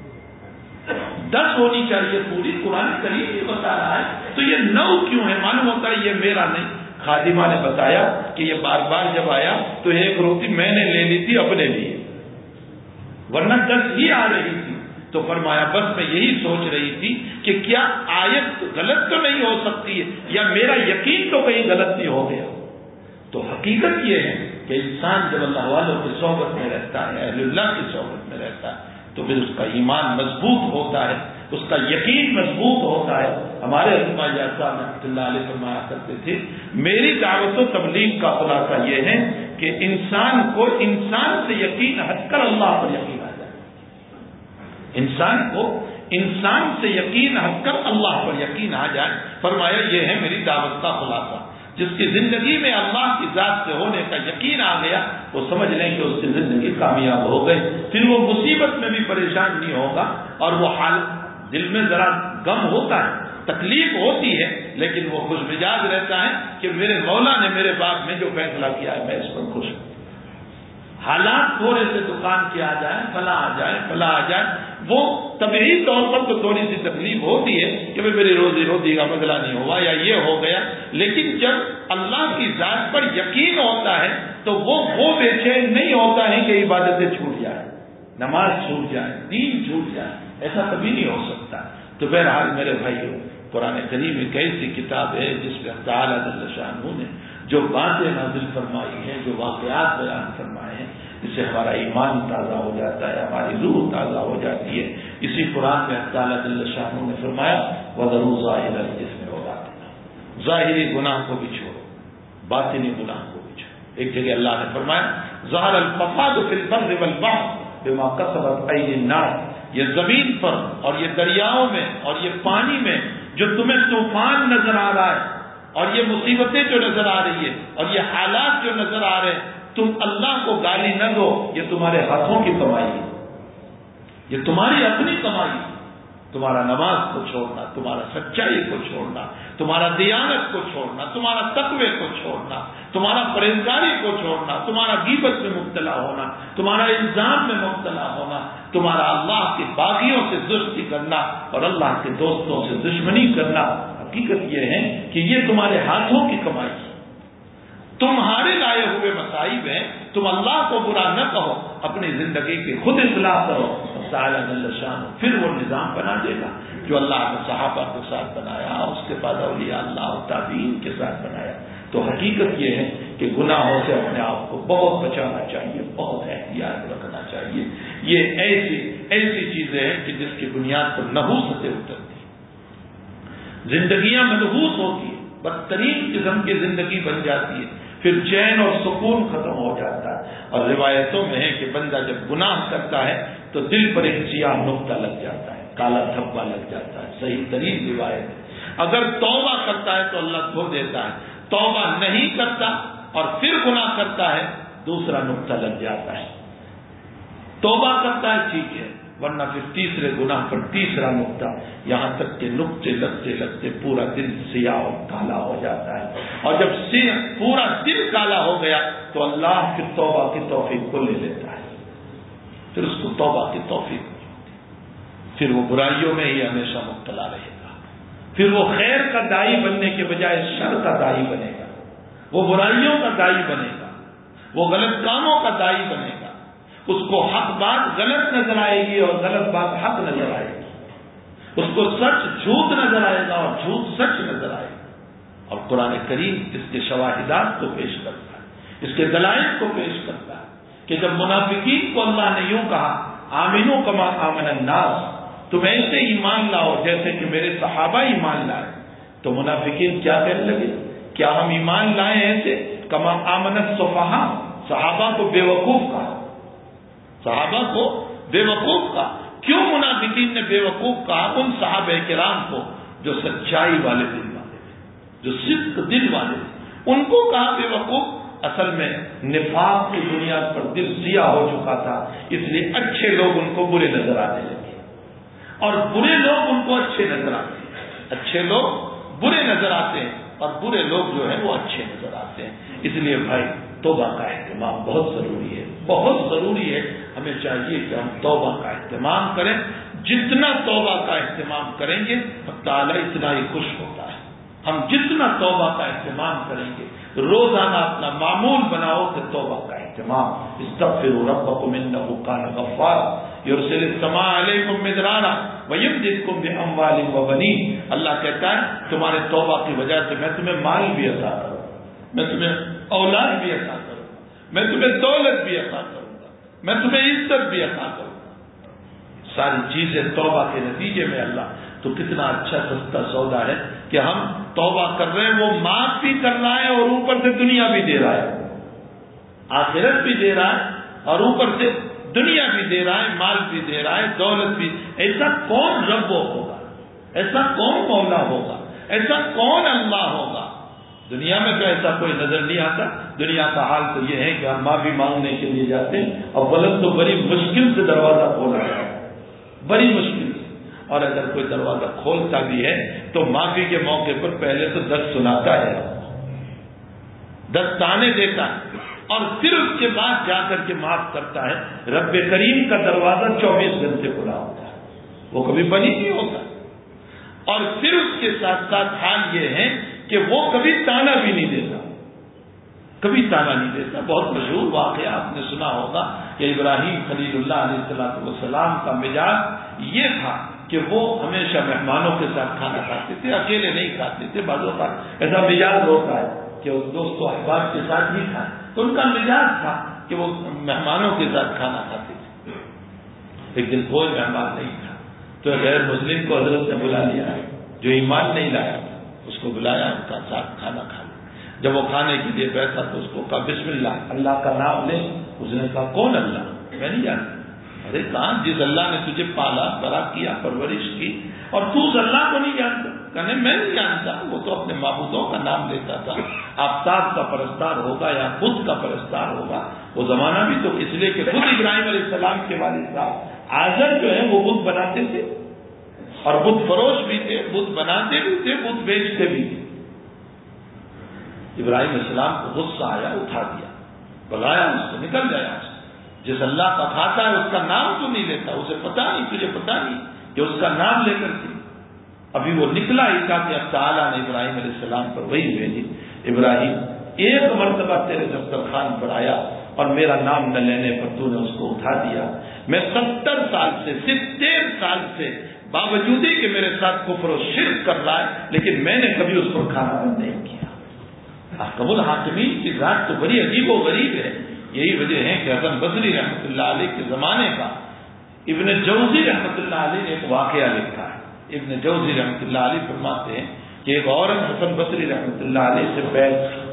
دس ہونی چاہیے پوری، قرآن کریم بھی بتا رہا ہے، تو یہ نو کیوں ہے؟ معلوم ہوتا ہے یہ میرا نہیں۔ خادمہ نے بتایا کہ یہ بار بار جب آیا تو ایک روٹی میں نے لے لی تھی اپنے لیے، ورنہ دس ہی آ رہی تھی۔ تو فرمایا بس میں یہی سوچ رہی تھی کہ کیا آیت غلط تو نہیں ہو سکتی ہے، یا میرا یقین تو کہیں غلط نہیں ہو گیا۔ تو حقیقت یہ ہے کہ انسان جب اللہ والوں کی صحبت میں رہتا ہے، اہل اللہ کی صحبت میں رہتا ہے، تو پھر اس کا ایمان مضبوط ہوتا ہے، اس کا یقین مضبوط ہوتا ہے۔ ہمارے علماء صاحب رحمۃ اللہ علیہ فرمایا کرتے تھے میری دعوت و تبلیغ کا خلاصہ یہ ہے کہ انسان کو انسان سے یقین ہٹ کر اللہ پر یقین آ جائے، انسان کو انسان سے یقین ہٹ کر اللہ پر یقین آ جائے۔ فرمایا یہ ہے میری دعوت کا خلاصہ۔ جس کی زندگی میں اللہ کی ذات سے ہونے کا یقین آ گیا وہ سمجھ لیں کہ اس کی زندگی کامیاب ہو گئی، پھر وہ مصیبت میں بھی پریشان نہیں ہوگا، اور وہ حال دل میں ذرا غم ہوتا ہے، تکلیف ہوتی ہے، لیکن وہ خوش مزاج رہتا ہے کہ میرے مولا نے میرے باب میں جو فیصلہ کیا ہے میں اس پر خوش ہوں۔ حالات تھوڑے سے دکان کے آ جائیں، فلاں آ جائے فلاں آ جائے، وہ طبعی طور پر تو تھوڑی سی تکلیف ہوتی ہے کہ بھائی میری روزی روٹی کا مسئلہ نہیں ہوا یا یہ ہو گیا، لیکن جب اللہ کی ذات پر یقین ہوتا ہے تو وہ وہ بے چین نہیں ہوتا ہے کہ عبادتیں چھوٹ جائیں، نماز چھوٹ جائے، دین چھوٹ جائے، ایسا کبھی نہیں ہو سکتا۔ تو بہرحال میرے بھائیوں، قرآن کریم ایک ایسی کتاب ہے جس میں اللہ تعالیٰ جل شانہ نے جو باتیں نازل فرمائی ہیں، جو واقعات بیان فرمائے ہیں، اس سے ہمارا ایمان تازہ ہو جاتا ہے، ہماری روح تازہ ہو جاتی ہے۔ اسی قرآن میں اللہ تعالیٰ جل شانہ نے فرمایا وَذَرُوا ظَاهِرَ الْإِثْمِ وَبَاطِنَهُ، ظاہری گناہ کو بھی چھوڑو، باطنی گناہ کو بھی چھوڑو۔ ایک جگہ اللہ نے فرمایا ظَهَرَ الْفَسَادُ فِي الْبَرِّ وَالْبَحْرِ بِمَا كَسَبَتْ أَيْدِي النَّاسِ، یہ زمین پر اور یہ دریاؤں میں اور یہ پانی میں جو تمہیں طوفان نظر آ رہا ہے اور یہ مصیبتیں جو نظر آ رہی ہے اور یہ حالات جو نظر آ رہے ہیں، تم اللہ کو گالی نہ دو، یہ تمہارے ہاتھوں کی کمائی ہے، یہ تمہاری اپنی کمائی ہے۔ تمہارا نماز کو چھوڑنا، تمہارا سچائی کو چھوڑنا، تمہارا دیانت کو چھوڑنا، تمہارا تقوی کو چھوڑنا، تمہارا پرہیزگاری کو چھوڑنا، تمہارا غیبت میں مبتلا ہونا، تمہارا الزام میں مبتلا ہونا، تمہارا اللہ کے باغیوں سے دوستی کرنا اور اللہ کے دوستوں سے دشمنی کرنا، حقیقت یہ ہے کہ یہ تمہارے ہاتھوں کی کمائی ہے، تمہارے لائے ہوئے مصائب ہیں۔ تم اللہ کو برا نہ کہو، اپنی زندگی کی خود اصلاح کرو، تعالیٰ جل شانہ پھر وہ نظام بنا دے گا جو اللہ نے صحابہ کے ساتھ بنایا، اس کے بعد اولیاء اللہ اور تابعین کے ساتھ بنایا۔ تو حقیقت یہ ہے کہ گناہوں سے اپنے آپ کو بہت بچانا چاہیے، بہت احتیاط رکھنا چاہیے۔ یہ ایسی ایسی چیزیں ہیں کہ جس کی بنیاد پر نحوستیں اترتی ہیں، زندگیاں منحوس ہوتی ہیں، بدترین قسم کی زندگی بن جاتی ہے، پھر چین اور سکون ختم ہو جاتا ہے۔ اور روایتوں میں ہے کہ بندہ جب گناہ کرتا ہے تو دل پر ایک سیاہ نقطہ لگ جاتا ہے، کالا دھبا لگ جاتا ہے، صحیح ترین روایت ہے۔ اگر توبہ کرتا ہے تو اللہ دھو دیتا ہے، توبہ نہیں کرتا اور پھر گناہ کرتا ہے دوسرا نقطہ لگ جاتا ہے. توبہ کرتا ہے ٹھیک ہے, ورنہ پھر تیسرے گناہ پر تیسرا نقطہ, یہاں تک کہ نقطے لگتے لگتے پورا دن سیاہ اور کالا ہو جاتا ہے. اور جب پورا دن کالا ہو گیا تو اللہ پھر توبہ کی توفیق کو لے لیتا ہے, پھر اس کو توبہ کی توفیق, پھر وہ برائیوں میں ہی ہمیشہ مبتلا رہے گا. پھر وہ خیر کا دائی بننے کے بجائے شر کا دائی بنے گا, وہ برائیوں کا دائی بنے گا, وہ غلط کاموں کا دائی بنے گا. اس کو حق بات غلط نظر آئے گی اور غلط بات حق نظر آئے گی. اس کو سچ جھوٹ نظر آئے گا اور جھوٹ سچ نظر آئے گا. اور قرآن کریم اس کے شواہدات کو پیش کرتا ہے, اس کے دلائل کو پیش کرتا ہے کہ جب منافقین کو اللہ نے یوں کہا آمنو کما آمن الناس, تم ایسے ایمان لاؤ جیسے کہ میرے صحابہ ایمان لائے, تو منافقین کیا کہنے لگے, کیا ہم ایمان لائے ایسے کما آمن السفہاء, صحابہ کو بے وقوف کہا, صحابہ کو بے وقوف کہا. کیوں منافقین نے بے وقوف کہا ان صحابہ کرام کو جو سچائی والے دل والے تھے, جو صدق دل والے تھے, ان کو کہا بے وقوف. اصل میں نفاق کی بنیاد پر دل سیاہ ہو چکا تھا, اس لیے اچھے لوگ ان کو برے نظر آنے لگے اور برے لوگ ان کو اچھے نظر آتے ہیں. اچھے لوگ برے نظر آتے ہیں اور برے لوگ جو ہیں وہ اچھے نظر آتے ہیں. اس لیے بھائی توبہ کا اہتمام بہت ضروری ہے, بہت ضروری ہے. ہمیں چاہیے کہ ہم توبہ کا اہتمام کریں. جتنا توبہ کا اہتمام کریں گے تعالیٰ اتنا ہی خوش ہوتا ہے. ہم جتنا توبہ کا اہتمام کریں گے, روزانہ اپنا معمول بناؤ کہ توبہ کا اہتمام. استغفروا ربکم انہ کان غفارا یرسل السماء علیکم مدرارا ویمددکم باموال وبنین. اللہ کہتا ہے تمہارے توبہ کی وجہ سے میں تمہیں مال بھی عطا کروں, میں تمہیں اولاد بھی عطا کروں گا, میں تمہیں دولت بھی عطا کروں گا, میں تمہیں عزت بھی عطا کروں گا. ساری چیزیں توبہ کے نتیجے میں. اللہ تو کتنا اچھا سستا سودا ہے کہ ہم توبہ کر رہے ہیں, وہ معاف بھی کر رہا ہے اور اوپر سے دنیا بھی دے رہا ہے, آخرت بھی دے رہا ہے اور اوپر سے دنیا بھی دے رہا ہے, مال بھی دے رہا ہے, دولت بھی. ایسا کون رب ہوگا, ایسا کون مولا ہوگا, ایسا کون اللہ ہوگا؟ دنیا میں تو ایسا کوئی نظر نہیں آتا. دنیا کا حال تو یہ ہے کہ ہم معافی مانگنے کے لیے جاتے ہیں اور غلط تو بڑی مشکل سے دروازہ کھولا جاتا ہے, بڑی مشکل سے. اور اگر کوئی دروازہ کھولتا بھی ہے تو معافی کے موقع پر پہلے تو دس سناتا ہے, دس تانے دیتا ہے اور پھر اس کے بعد جا کر کے معاف کرتا ہے. رب کریم کا دروازہ چوبیس گھنٹے کھلا ہوتا ہے, وہ کبھی بند ہی نہیں ہوتا. اور پھر اس کے ساتھ ساتھ حال یہ ہے کہ وہ کبھی تانا بھی نہیں دیتا, کبھی تانا نہیں دیتا. بہت مشہور واقعہ آپ نے سنا ہوگا کہ ابراہیم خلیل اللہ علیہ السلام کا مزاج یہ تھا کہ وہ ہمیشہ مہمانوں کے ساتھ کھانا کھاتے تھے, اکیلے نہیں کھاتے تھے. بعض اوقات ایسا مزاج ہوتا ہے کہ وہ دوست و احباب کے ساتھ ہی کھائے, تو ان کا مزاج تھا کہ وہ مہمانوں کے ساتھ کھانا کھاتے تھے. ایک دن کوئی مہمان نہیں تھا تو غیر مسلم کو حضرت نے بلا لیا, جو ایمان نہیں لایا اس کو بلایا, ان کا ساتھ کھانا کھا لیا. جب وہ کھانے کے لیے بیٹھا تو اس کو کہا بسم اللہ, اللہ کا نام لے. اس نے کہا کون اللہ, میں نہیں جانتا. ارے کہاں, جس اللہ نے تجھے پالا بڑا کیا, پرورش کی, اور تو اس اللہ کو نہیں جانتا؟ کہنے میں نہیں جانتا. وہ تو اپنے معبودوں کا نام لیتا تھا, آفتاب کا پرستار ہوگا یا بدھ کا پرستار ہوگا. وہ زمانہ بھی تو اس لیے کہ خود ابراہیم علیہ السلام کے والد صاحب آزر جو ہے وہ بدھ بناتے تھے اور بدھ فروش بھی تھے, بدھ بناتے بھی تھے, بدھ بیچتے بھی تھے. ابراہیم علیہ السلام کو غصہ آیا, اٹھا دیا, بلایا اس کو, نکل گیا. جس اللہ کا کھاتا ہے اس کا نام تو نہیں لیتا, اسے پتا نہیں, تجھے پتا نہیں کہ اس کا نام لے کر کے. ابھی وہ نکلا ہی تھا کہ اب تعالیٰ نے ابراہیم علیہ السلام پر وہی بھیجی, ابراہیم ایک مرتبہ تیرے دسترخوان پر آیا اور میرا نام نہ لینے پر تو نے اس کو اٹھا دیا. میں ستر سال سے ستر سال سے باوجود کہ میرے ساتھ کفر و شرک کر رہا ہے, لیکن میں نے کبھی اس پر کھانا بند نہیں کیا. قبول حاکمین کی ذات تو بڑی عجیب و غریب ہے. یہی وجہ ہے کہ حسن بصری رحمۃ اللہ علیہ کے زمانے کا ابن جوزی رحمۃ اللہ علیہ نے ایک واقعہ لکھا ہے. ابن جوزی رحمۃ اللہ علیہ فرماتے ہیں کہ ایک عورت حسن بصری رحمۃ اللہ علیہ سے بیعت تھی,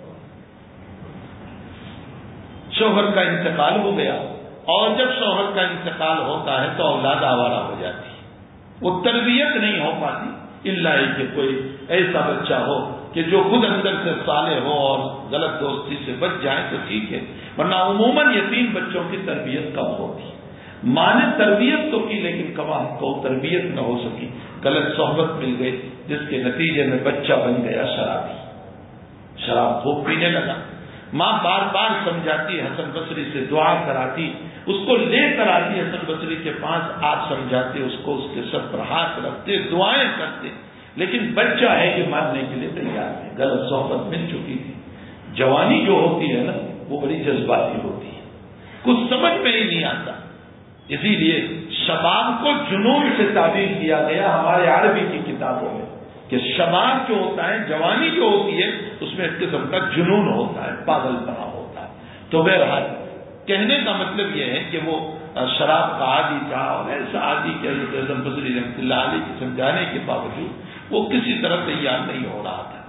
شوہر کا انتقال ہو گیا, اور جب شوہر کا انتقال ہوتا ہے تو اولاد آوارہ ہو جاتی ہے, وہ تربیت نہیں ہو پاتی, الا کہ کوئی ایسا بچہ ہو کہ جو خود اندر سے صالح ہو اور غلط دوستی سے بچ جائیں تو ٹھیک ہے، ورنہ عموماً یتیم بچوں کی تربیت کم ہوتی ہے. ماں نے تربیت تو کی لیکن کما کو تربیت نہ ہو سکی، غلط صحبت مل گئی جس کے نتیجے میں بچہ بن گیا شرابی، شراب خوب پینے لگا. ماں بار بار سمجھاتی، حسن بصری سے دعا کراتی، اس کو لے کر آتی حسن بصری کے پاس، آپ سمجھاتے، اس کو اس کے سر پر ہاتھ رکھتے، دعائیں کرتے، لیکن بچہ ہے کہ ماننے کے لیے تیار ہے. غلط صحبت مل چکی تھی. جوانی جو ہوتی ہے نا وہ بڑی جذباتی ہوتی ہے، کچھ سمجھ میں ہی نہیں آتا. اسی لیے شباب کو جنون سے تعبیر کیا گیا ہمارے عربی کی کتابوں میں کہ شباب جو ہوتا ہے، جوانی جو ہوتی ہے، اس میں ایک قسم کا جنون ہوتا ہے، پاگل پنا ہوتا ہے. تو بہرحال کہنے کا مطلب یہ ہے کہ وہ شراب کا عادی تھا اور ایسا عادی کہ حضرت حسن بصری رحمۃ اللہ علیہ کے سمجھانے کے باوجود وہ کسی طرح تیار نہیں ہو رہا تھا.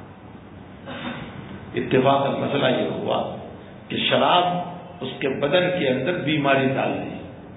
اتفاق مسئلہ یہ ہوا کہ شراب اس کے بدن کے اندر بیماری ڈال رہی ہے.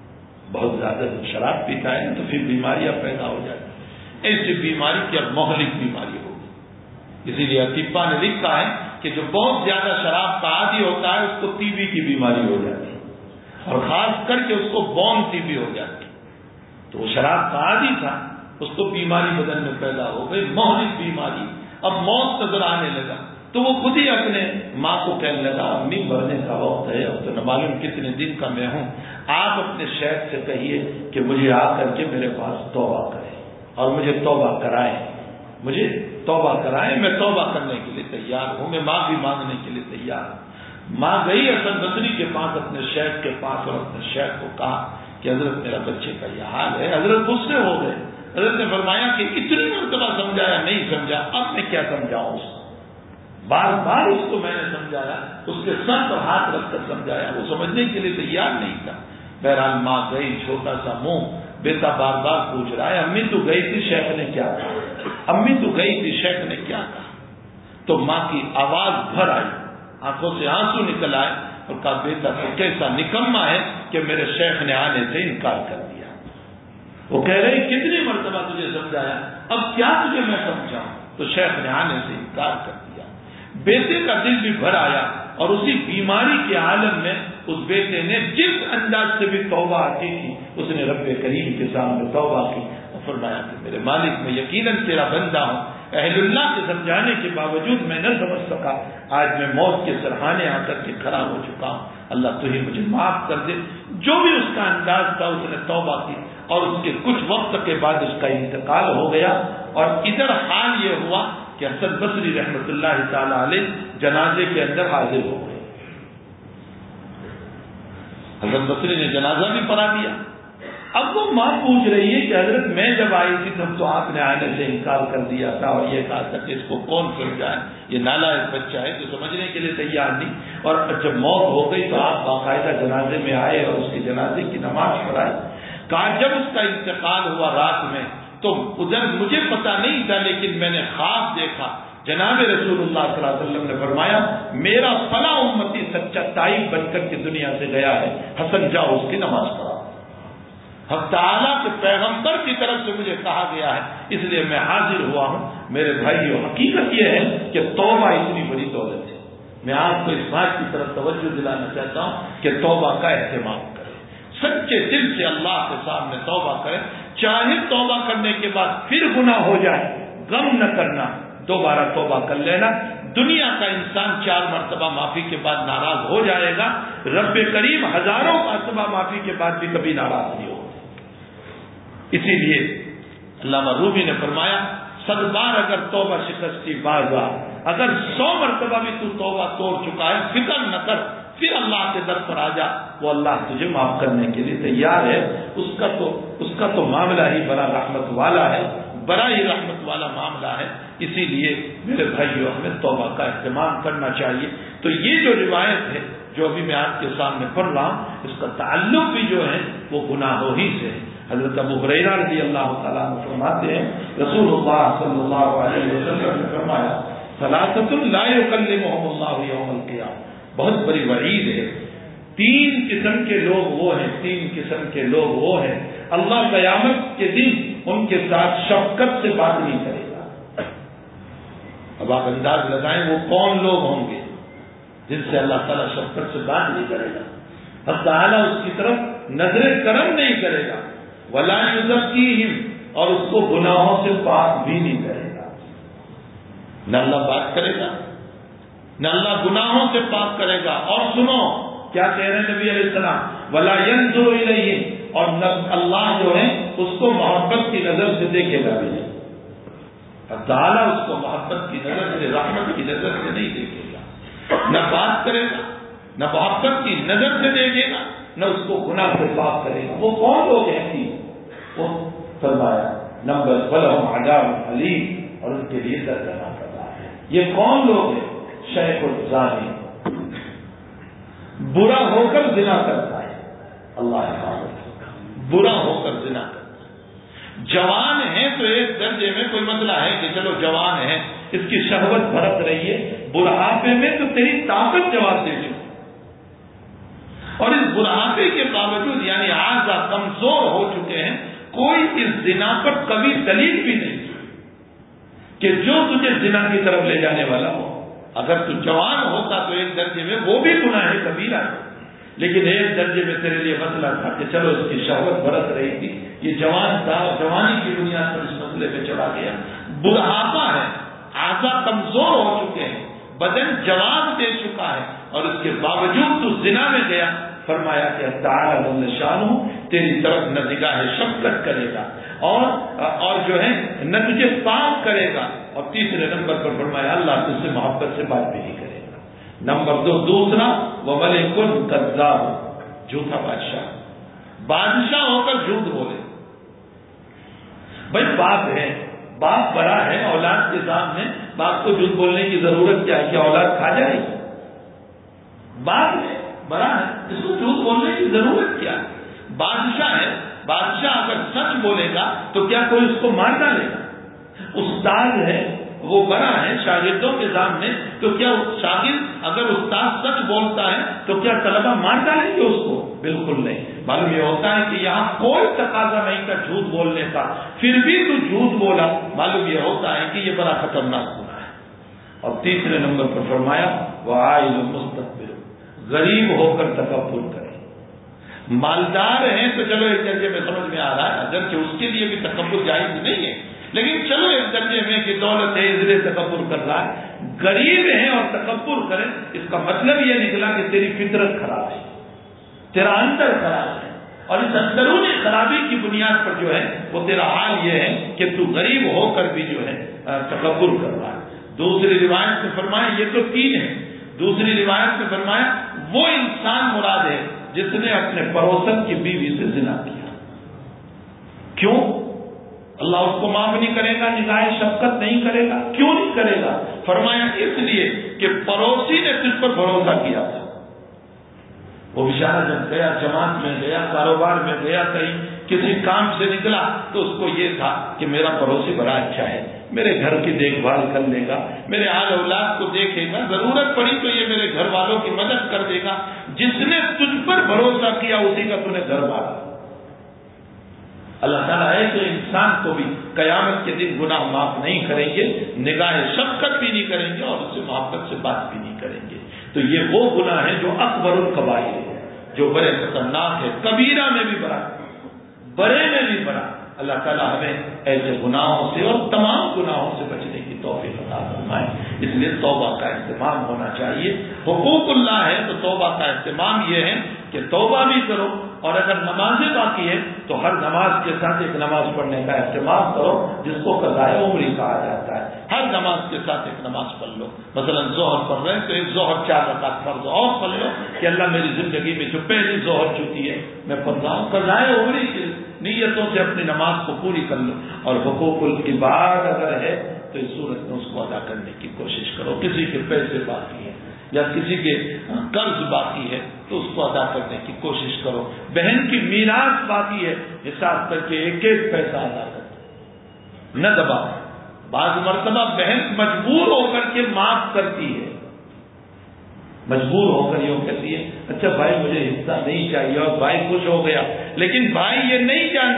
بہت زیادہ شراب پیتا ہے تو پھر بیماریاں پیدا ہو جاتی ہیں. ایسی بیماری کی اب مہلک بیماری ہوگی. اسی لیے اطباء نے لکھا ہے کہ جو بہت زیادہ شراب کا عادی ہوتا ہے اس کو ٹی بی کی بیماری ہو جاتی ہے، اور خاص کر کے اس کو بون ٹی بی ہو جاتی ہے. تو وہ شراب کا عادی تھا، اس کو بیماری بدن میں پیدا ہو گئی، مہلک بیماری. اب موت نظر آنے لگا تو وہ خود ہی اپنے ماں کو کہنے لگا، امی مرنے کا وقت ہے، اب تو نہ معلوم کتنے دن کا میں ہوں، آپ اپنے شیخ سے کہیے کہ مجھے آ کر کے میرے پاس توبہ کرے اور مجھے توبہ کرائے، مجھے توبہ کرائے، میں توبہ کرنے کے لیے تیار ہوں، میں معافی مانگنے کے لیے تیار ہوں. ماں گئی حسن بصری کے پاس، اپنے شیخ کے پاس، اور اپنے شیخ کو کہا کہ حضرت میرا بچے کا یہ حال ہے. حضرت غصے ہو گئے. حضرت نے فرمایا کہ اتنی مرتبہ سمجھایا نہیں سمجھا، اب میں کیا سمجھاؤں اس کو؟ بار بار اس کو میں نے سمجھایا، اس کے سر پر ہاتھ رکھ کر سمجھایا، وہ سمجھنے کے لیے تیار نہیں تھا. بہرحال ماں گئی، چھوٹا سا منہ، بیٹا بار بار پوچھ رہا ہے امی تو گئی تھی، شیخ نے کیا کہا؟ امی تو گئی تھی، شیخ نے کیا کہا؟ تو ماں کی آواز بھر آئی، آنکھوں سے آنسو نکل آئے اور کہا بیٹا تو کیسا نکما ہے کہ میرے شیخ نے آنے سے انکار کر دیا. وہ کہہ رہے کتنی مرتبہ تجھے سمجھایا، اب کیا تجھے میں سمجھاؤں؟ تو شیخ نے آنے سے انکار کر دیا. بیٹے کا دل بھی بھر آیا اور اسی بیماری کے عالم میں اس بیٹے نے جس انداز سے بھی توبہ آتی تھی اس نے رب کریم کے سامنے توبہ کی اور فرمایا کہ میرے مالک میں یقیناً تیرا بندہ ہوں، اہل اللہ کے سمجھانے کے باوجود میں نہ سمجھ سکا، آج میں موت کے سرحانے آ کر کے کھڑا ہو چکا ہوں، اللہ تو ہی مجھے معاف کر دے. جو بھی اس کا انداز تھا اس نے توبہ کی اور اس کے کچھ وقت کے بعد اس کا انتقال ہو گیا. اور ادھر حال یہ ہوا کہ حسن بصری رحمۃ اللہ تعالی علیہ جنازے کے اندر حاضر ہو گئے. حسن بصری نے جنازہ بھی پڑھا دیا. اب وہ ماں پوچھ رہی ہے کہ حضرت میں جب آئی تھی تب تو آپ نے آنے سے انکار کر دیا تھا اور یہ کہا تھا کہ اس کو کون سمجھائے، یہ نالائق بچہ ہے جو سمجھنے کے لیے تیار نہیں. اور جب موت ہو گئی تو آپ باقاعدہ جنازے میں آئے اور اس کے جنازے کی نماز پڑھائی. کہا جب اس کا انتقال ہوا رات میں تو ادھر مجھے پتا نہیں تھا لیکن میں نے خواب دیکھا، جناب رسول اللہ صلی اللہ علیہ وسلم نے فرمایا میرا فلاں امتی سچا تائب بن کر کے دنیا سے گیا ہے، حسن جاؤ اس کی نماز پڑھا. حق تعالیٰ کے پیغمبر کی طرف سے مجھے کہا گیا ہے اس لیے میں حاضر ہوا ہوں. میرے بھائیو حقیقت یہ ہے کہ توبہ اتنی بڑی دولت ہے. میں آپ کو اس بات کی طرف توجہ دلانا چاہتا ہوں کہ توبہ کا اہتمام کریں، سچے دل سے اللہ کے سامنے توبہ کریں. چاہے توبہ کرنے کے بعد پھر گناہ ہو جائے غم نہ کرنا، دوبارہ توبہ کر لینا. دنیا کا انسان چار مرتبہ معافی کے بعد ناراض ہو جائے گا، رب کریم ہزاروں مرتبہ معافی کے بعد بھی کبھی ناراض نہیں ہوگا. اسی لیے علامہ رومی نے فرمایا صد بار اگر توبہ شکستی باز آ، اگر سو مرتبہ بھی تو توبہ توڑ چکا ہے فکر نہ کر، پھر اللہ کے در پر آ جا، وہ اللہ تجھے معاف کرنے کے لیے تیار ہے. اس کا تو اس کا تو معاملہ ہی بڑا رحمت والا ہے، بڑا ہی رحمت والا معاملہ ہے. اسی لیے میرے بھائیوں ہمیں توبہ کا اہتمام کرنا چاہیے. تو یہ جو روایت ہے جو ابھی میں آپ کے سامنے پڑھ رہا ہوں اس کا تعلق بھی جو ہے وہ گناہوں ہی سے ہے. حضرت ابو ہریرہ رضی اللہ تعالیٰ عنہ فرماتے ہیں رسول اللہ صلی اللہ علیہ وسلم نے فرمایا ثلاثۃ لا یکلمہم اللہ یوم القیامہ. بہت بڑی وعید ہے. تین قسم کے لوگ وہ ہیں تین قسم کے لوگ وہ ہیں اللہ قیامت کے دن ان کے ساتھ شفقت سے بات نہیں کرے گا. اب آپ انداز لگائیں وہ کون لوگ ہوں گے جن سے اللہ تعالیٰ شفقت سے بات نہیں کرے گا، اب تعالیٰ اس کی طرف نظر کرم نہیں کرے گا، ولا یزکیہم، اور اس کو گناہوں سے پاک بھی نہیں کرے گا۔ نہ اللہ بات کرے گا، نہ اللہ گناہوں سے پاک کرے گا۔ اور سنو کیا کہہ رہے ہیں نبی علیہ السلام، ولا ینظر الیہم، اور اللہ جو ہے اس کو محبت کی نظر سے دیکھے گا بھی نہیں، تعالیٰ اس کو محبت کی نظر سے، رحمت کی نظر سے نہیں دیکھے گا، نہ بات کرے گا، نہ محبت کی نظر سے دیکھے گا، نہ اس کو گناہ سے پاک کرے گا۔ وہ کون لوگ ہیں؟ وہ فرمایا نمبر وَلَهُمْ عَذَابٌ أَلِيمٌ، اور ان کے لیے دردناک عذاب ہے۔ یہ کون لوگ ہیں؟ شیخ الزانی، برا ہو کر زنا کرتا ہے، اللہ حفاظت، برا ہو کر زنا کرتا ہے۔ جوان ہے تو ایک درجے میں کوئی مسئلہ ہے کہ چلو جوان ہے، اس کی شہوت بھڑک رہی ہے، بڑھاپے میں تو تیری طاقت جواب دے چکی، اور اس بڑھاپے کے باوجود یعنی اعضاء کمزور ہو چکے ہیں، کوئی اس زنا پر کبھی دلیل بھی نہیں کہ جو تجھے زنا کی طرف لے جانے والا ہو۔ اگر تو جوان ہوتا تو ایک درجے میں وہ بھی گناہ کبیرہ ہے، لیکن ایک درجے میں تیرے لیے مسئلہ تھا کہ چلو اس کی شہوت برت رہی تھی، یہ جوان تھا اور جوانی کی بنیاد پر اس مسئلے پہ چلا گیا۔ بڑھاپا ہے، اعضاء کمزور ہو چکے ہیں، بدن جواب دے چکا ہے، اور اس کے باوجود تو زنا میں گیا۔ فرمایا کہ تعالیٰ جل شانہ تیری طرف نہ نگاہ شفقت کرے گا اور اور جو ہے نہ تجھے پاک کرے گا، اور تیسرے نمبر پر فرمایا اللہ تجھ سے محبت سے بات بھی نہیں کرے گا۔ نمبر دو دوسرا وہ ملک کذاب، جھوٹا بادشاہ، بادشاہ ہو کر جھوٹ بولے۔ بھائی باپ ہے، باپ بڑا ہے، اولاد کے سامنے باپ کو جھوٹ بولنے کی ضرورت کیا ہے؟ کیا اولاد کھا جائے گی؟ باپ ہے، بڑا ہے، اس کو جھوٹ بولنے کی ضرورت کیا ہے؟ بادشاہ ہے، بادشاہ اگر سچ بولے گا تو کیا کوئی اس کو مار ڈالے گا؟ استاد ہے، وہ بڑا ہے شاگردوں کے سامنے، تو کیا شاگرد اگر استاد سچ بولتا ہے تو کیا طلبہ مار ڈالیں گے اس کو؟ بالکل نہیں۔ معلوم یہ ہوتا ہے کہ یہاں کوئی تقاضا نہیں تھا جھوٹ بولنے کا، پھر بھی تو جھوٹ بولا، معلوم یہ ہوتا ہے کہ یہ بڑا خطرناک گناہ ہے۔ اور تیسرے نمبر پر فرمایا وعائل مستقبل، غریب ہو کر تکبر کرے۔ مالدار ہیں تو چلو ایک درجے میں سمجھ میں آ رہا ہے، اگرچہ اس کے لیے بھی تکبر جائز نہیں ہے، لیکن چلو ایک درجے میں کہ دولت ہے اس لیے تکبر کر رہا ہے۔ غریب ہیں اور تکبر کریں، اس کا مطلب یہ نکلا کہ تیری فطرت خراب ہے، تیرا اندر خراب ہے، اور اس اندرونی خرابی کی بنیاد پر جو ہے وہ تیرا حال یہ ہے کہ تو غریب ہو کر بھی جو ہے تکبر کر رہا ہے۔ دوسری روایت میں فرمایا یہ تو تین ہے، دوسری روایت میں فرمایا وہ انسان مراد ہے جس نے اپنے پڑوسن کی بیوی سے زنا کیا۔ کیوں؟ اللہ اس کو معاف نہیں کرے گا، نگاہ شفقت نہیں کرے گا؟ کیوں نہیں کرے گا؟ فرمایا اس لیے کہ پڑوسی نے تجھ پر بھروسہ کیا تھا۔ وہ بیچارہ جب گیا، جماعت میں گیا، کاروبار میں گیا، کہیں کسی کام سے نکلا تو اس کو یہ تھا کہ میرا پڑوسی بڑا اچھا ہے، میرے گھر کی دیکھ بھال کر لے گا، میرے آل اولاد کو دیکھے گا، ضرورت پڑی تو یہ میرے گھر والوں کی مدد کر دے گا۔ جس نے تجھ پر بھروسہ کیا اسی کا تو نے گھر مارا۔ اللہ تعالیٰ ہے تو انسان کو بھی قیامت کے دن گناہ معاف نہیں کریں گے، نگاہ شفقت بھی نہیں کریں گے، اور اس سے محبت سے بات بھی نہیں کریں گے۔ تو یہ وہ گناہ ہے جو اکبر الکبائر ہے، جو بڑے خطرناک ہے، کبیرہ میں بھی بڑا، بڑے میں بھی بڑا۔ اللہ تعالیٰ ہمیں ایسے گناہوں سے اور تمام گناہوں سے بچنے کی توفیق عطا فرمائے۔ اس لیے توبہ کا اہتمام ہونا چاہیے۔ حقوق اللہ ہے تو توبہ کا اہتمام یہ ہے کہ توبہ بھی کرو، اور اگر نمازیں باقی ہے تو ہر نماز کے ساتھ ایک نماز پڑھنے کا اہتمام کرو، جس کو قضاء عمری کہا جاتا ہے۔ ہر نماز کے ساتھ ایک نماز پڑھ لو، مثلا ظہر پڑھ رہے ہیں تو ایک ظہر چار رکعت فرض اور پڑھ لو کہ اللہ میری زندگی میں جو پہلی ظہر چکی ہے میں پڑھ رہا ہوں، قضاء عمری کی نیتوں سے اپنی نماز کو پوری کر لو۔ اور حقوق العباد اگر ہے تو اس صورت میں اس کو ادا کرنے کی کوشش کرو۔ کسی کے پیسے باقی ہیں یا کسی کے قرض باقی ہے تو اس کو ادا کرنے کی کوشش کرو۔ بہن کی میراث باقی ہے، حساب کر کے ایک ایک پیسہ ادا کرو، نہ دبا۔ بعض مرتبہ بہن مجبور ہو کر کے معاف کرتی ہے، مجبور ہو کر یہ کہتی ہے اچھا بھائی مجھے حصہ نہیں چاہیے، اور بھائی خوش ہو گیا، لیکن بھائی یہ نہیں جانتا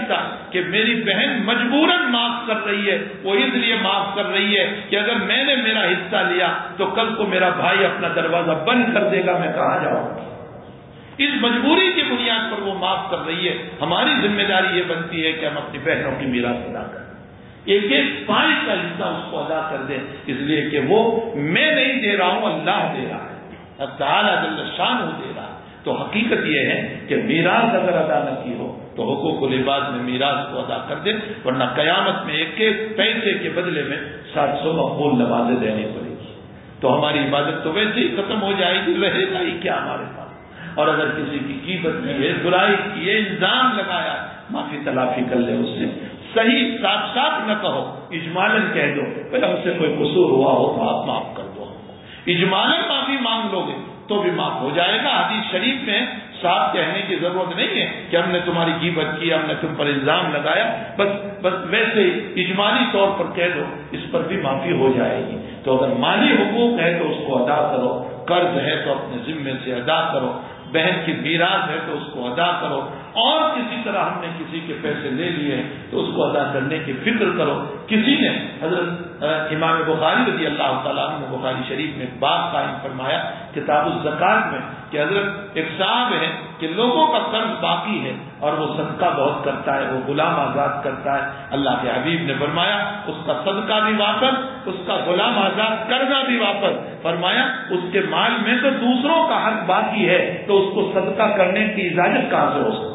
کہ میری بہن مجبوراً معاف کر رہی ہے، وہ اس لیے معاف کر رہی ہے کہ اگر میں نے میرا حصہ لیا تو کل کو میرا بھائی اپنا دروازہ بند کر دے گا، میں کہاں جاؤں گا؟ اس مجبوری کی بنیاد پر وہ معاف کر رہی ہے۔ ہماری ذمہ داری یہ بنتی ہے کہ ہم اپنی بہنوں کی میراث ادا کریں، ایک ایک پائی کا حصہ اس کو ادا کر دیں، اس لیے کہ وہ میں نہیں دے رہا ہوں، اللہ دے رہا ہے، اب تعالیٰ جل شانہ دے رہا ہے۔ تو حقیقت یہ ہے کہ میراث اگر ادا نہ کی ہو تو حقوق العباد میں میراث کو ادا کر دیں، ورنہ قیامت میں ایک ایک پیسے کے بدلے میں سات سو مقبول نمازیں دینی پڑے گی، تو ہماری عبادت تو ویسے ہی ختم ہو جائے گی، رہے گا ہی کیا ہمارے پاس؟ اور اگر کسی کی غیبت کی ہے، برائی کی ہے، الزام لگایا، معافی تلافی کر لے اس سے، صحیح صاف صاف نہ کہو، اجمالاً کہہ دو بھائی ہم سے کوئی قصور ہوا ہو تو آپ معاف کر دو، اجمالاً معافی مانگ لو گے تو بھی معاف ہو جائے گا۔ حدیث شریف میں صاف کہنے کی ضرورت نہیں ہے کہ ہم نے تمہاری غیبت کی، ہم نے تم پر الزام لگایا، بس بس ویسے ہی اجمالی طور پر کہہ دو، اس پر بھی معافی ہو جائے گی۔ تو اگر مالی حقوق ہے تو اس کو ادا کرو، قرض ہے تو اپنے ذمے سے ادا کرو، بہن کی میراث ہے تو اس کو ادا کرو، اور کسی طرح ہم نے کسی کے پیسے لے لیے ہیں تو اس کو ادا کرنے کی فکر کرو۔ کسی نے حضرت امام بخاری رضی اللہ تعالیٰ عنہ نے بخاری شریف میں ایک باب قائم فرمایا کتاب الزکات میں کہ حضرت ایک صاحب ہے کہ لوگوں کا قرض باقی ہے اور وہ صدقہ بہت کرتا ہے، وہ غلام آزاد کرتا ہے، اللہ کے حبیب نے فرمایا اس کا صدقہ بھی واپس، اس کا غلام آزاد کرنا بھی واپس، فرمایا اس کے مال میں تو دوسروں کا حق باقی ہے تو اس کو صدقہ کرنے کی اجازت کہاں سے ہو سکتی؟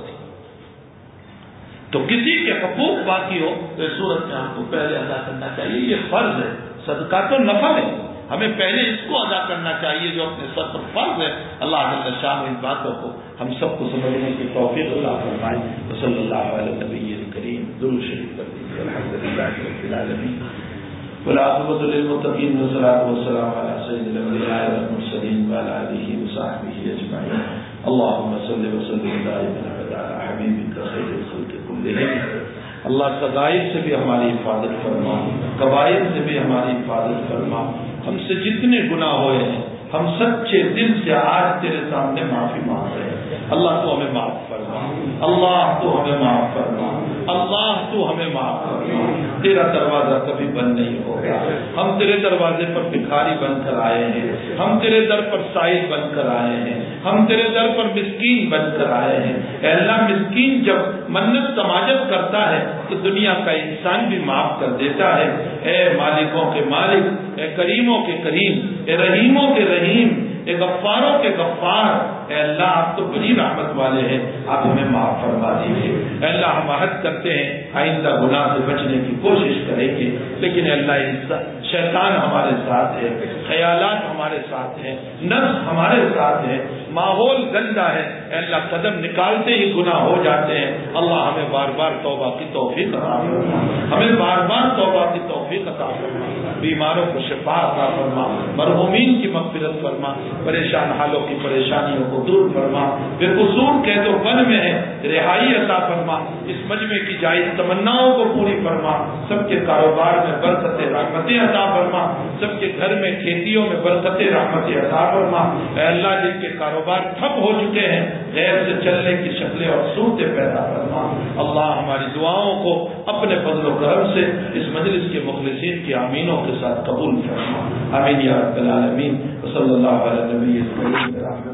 تو کسی کے حقوق باقی ہو تو اس صورت میں ہم کو پہلے ادا کرنا چاہیے، یہ فرض ہے، صدقہ تو نفل ہے، ہمیں پہلے اس کو ادا کرنا چاہیے جو اپنے سر پر فرض ہے۔ اللہ جل شانہ ان باتوں کو ہم سب کو سمجھنے کی توفیق عطا فرمائے۔ صلی اللہ علیہ نبی کریم، درود شریف پڑھیے، الحمدللہ رب العالمین، والعاقبۃ للمتقین، والصلاۃ والسلام علی سید الانبیاء والمرسلین وعلی آلہ وصحبہ اجمعین۔ اللهم صل وسلم دائما على حبیبک خیر الخلق کلہم۔ اللہ صغائر سے بھی ہماری حفاظت فرما، کبائر سے بھی ہماری حفاظت فرما، ہم سے جتنے گناہ ہوئے ہیں ہم سچے دل سے آج تیرے سامنے معافی مانگ رہے ہیں، اللہ تو ہمیں معاف فرما، اللہ تو ہمیں معاف فرما، اللہ تو ہمیں معاف فرما۔ تیرا دروازہ کبھی بند نہیں ہوگا، ہم تیرے دروازے پر بھکاری بن کر آئے ہیں، ہم تیرے در پر سائل بن کر آئے ہیں، ہم تیرے در پر مسکین بن کر آئے ہیں۔ اے اللہ، مسکین جب منت سماجت کرتا ہے تو دنیا کا انسان بھی معاف کر دیتا ہے۔ اے مالکوں کے مالک، اے کریموں کے کریم، اے رحیموں کے رحیم، اے غفاروں کے غفار، اے اللہ آپ تو بڑی رحمت والے ہیں، آپ ہمیں معاف فرما دیجیے۔ اے اللہ ہم عہد کرتے ہیں آئندہ گناہ سے بچنے کی کوشش کریں گے، لیکن اے اللہ شیطان ہمارے ساتھ ہے، خیالات ہمارے ساتھ ہیں، نفس ہمارے ساتھ ہے، ماحول گندا ہے، اے اللہ قدم نکالتے ہی گناہ ہو جاتے ہیں۔ اللہ ہمیں بار بار توبہ کی توفیق عطا فرما، ہمیں بار بار توبہ کی توفیق عطا فرما، بیماروں کو شفا عطا فرما، مرحومین کی مغفرت فرما، پریشان حالوں کی پریشانیوں کو دور فرما، بے قصور قید و بند میں ہے رہائی عطا فرما، اس مجمع کی جائز تمناؤں کو پوری فرما، سب کے کاروبار میں برکت رحمتیں عطا فرما، سب کے گھر میں کھیتیوں میں برکت رحمتیں عطا فرما۔ اے اللہ جن کے کاروبار ٹھپ ہو چکے ہیں غیر سے چلنے کی شکلیں اور صورتیں پیدا فرما۔ اللہ ہماری دعاؤں کو اپنے فضل و کرم سے اس مجلس کے مخلصین کی آمینوں کے ساتھ قبول فرما، آمین یا رب العالمین۔ صلی اللہ علیہ نبی کریم برحمتہ۔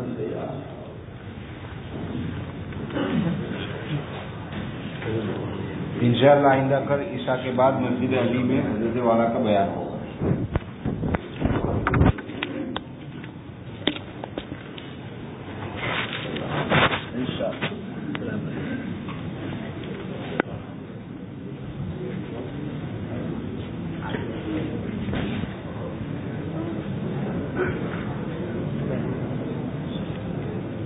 انشاءاللہ آئندہ کل عشاء کے بعد مسجد علی میں حضرت والا کا بیان ہوگا۔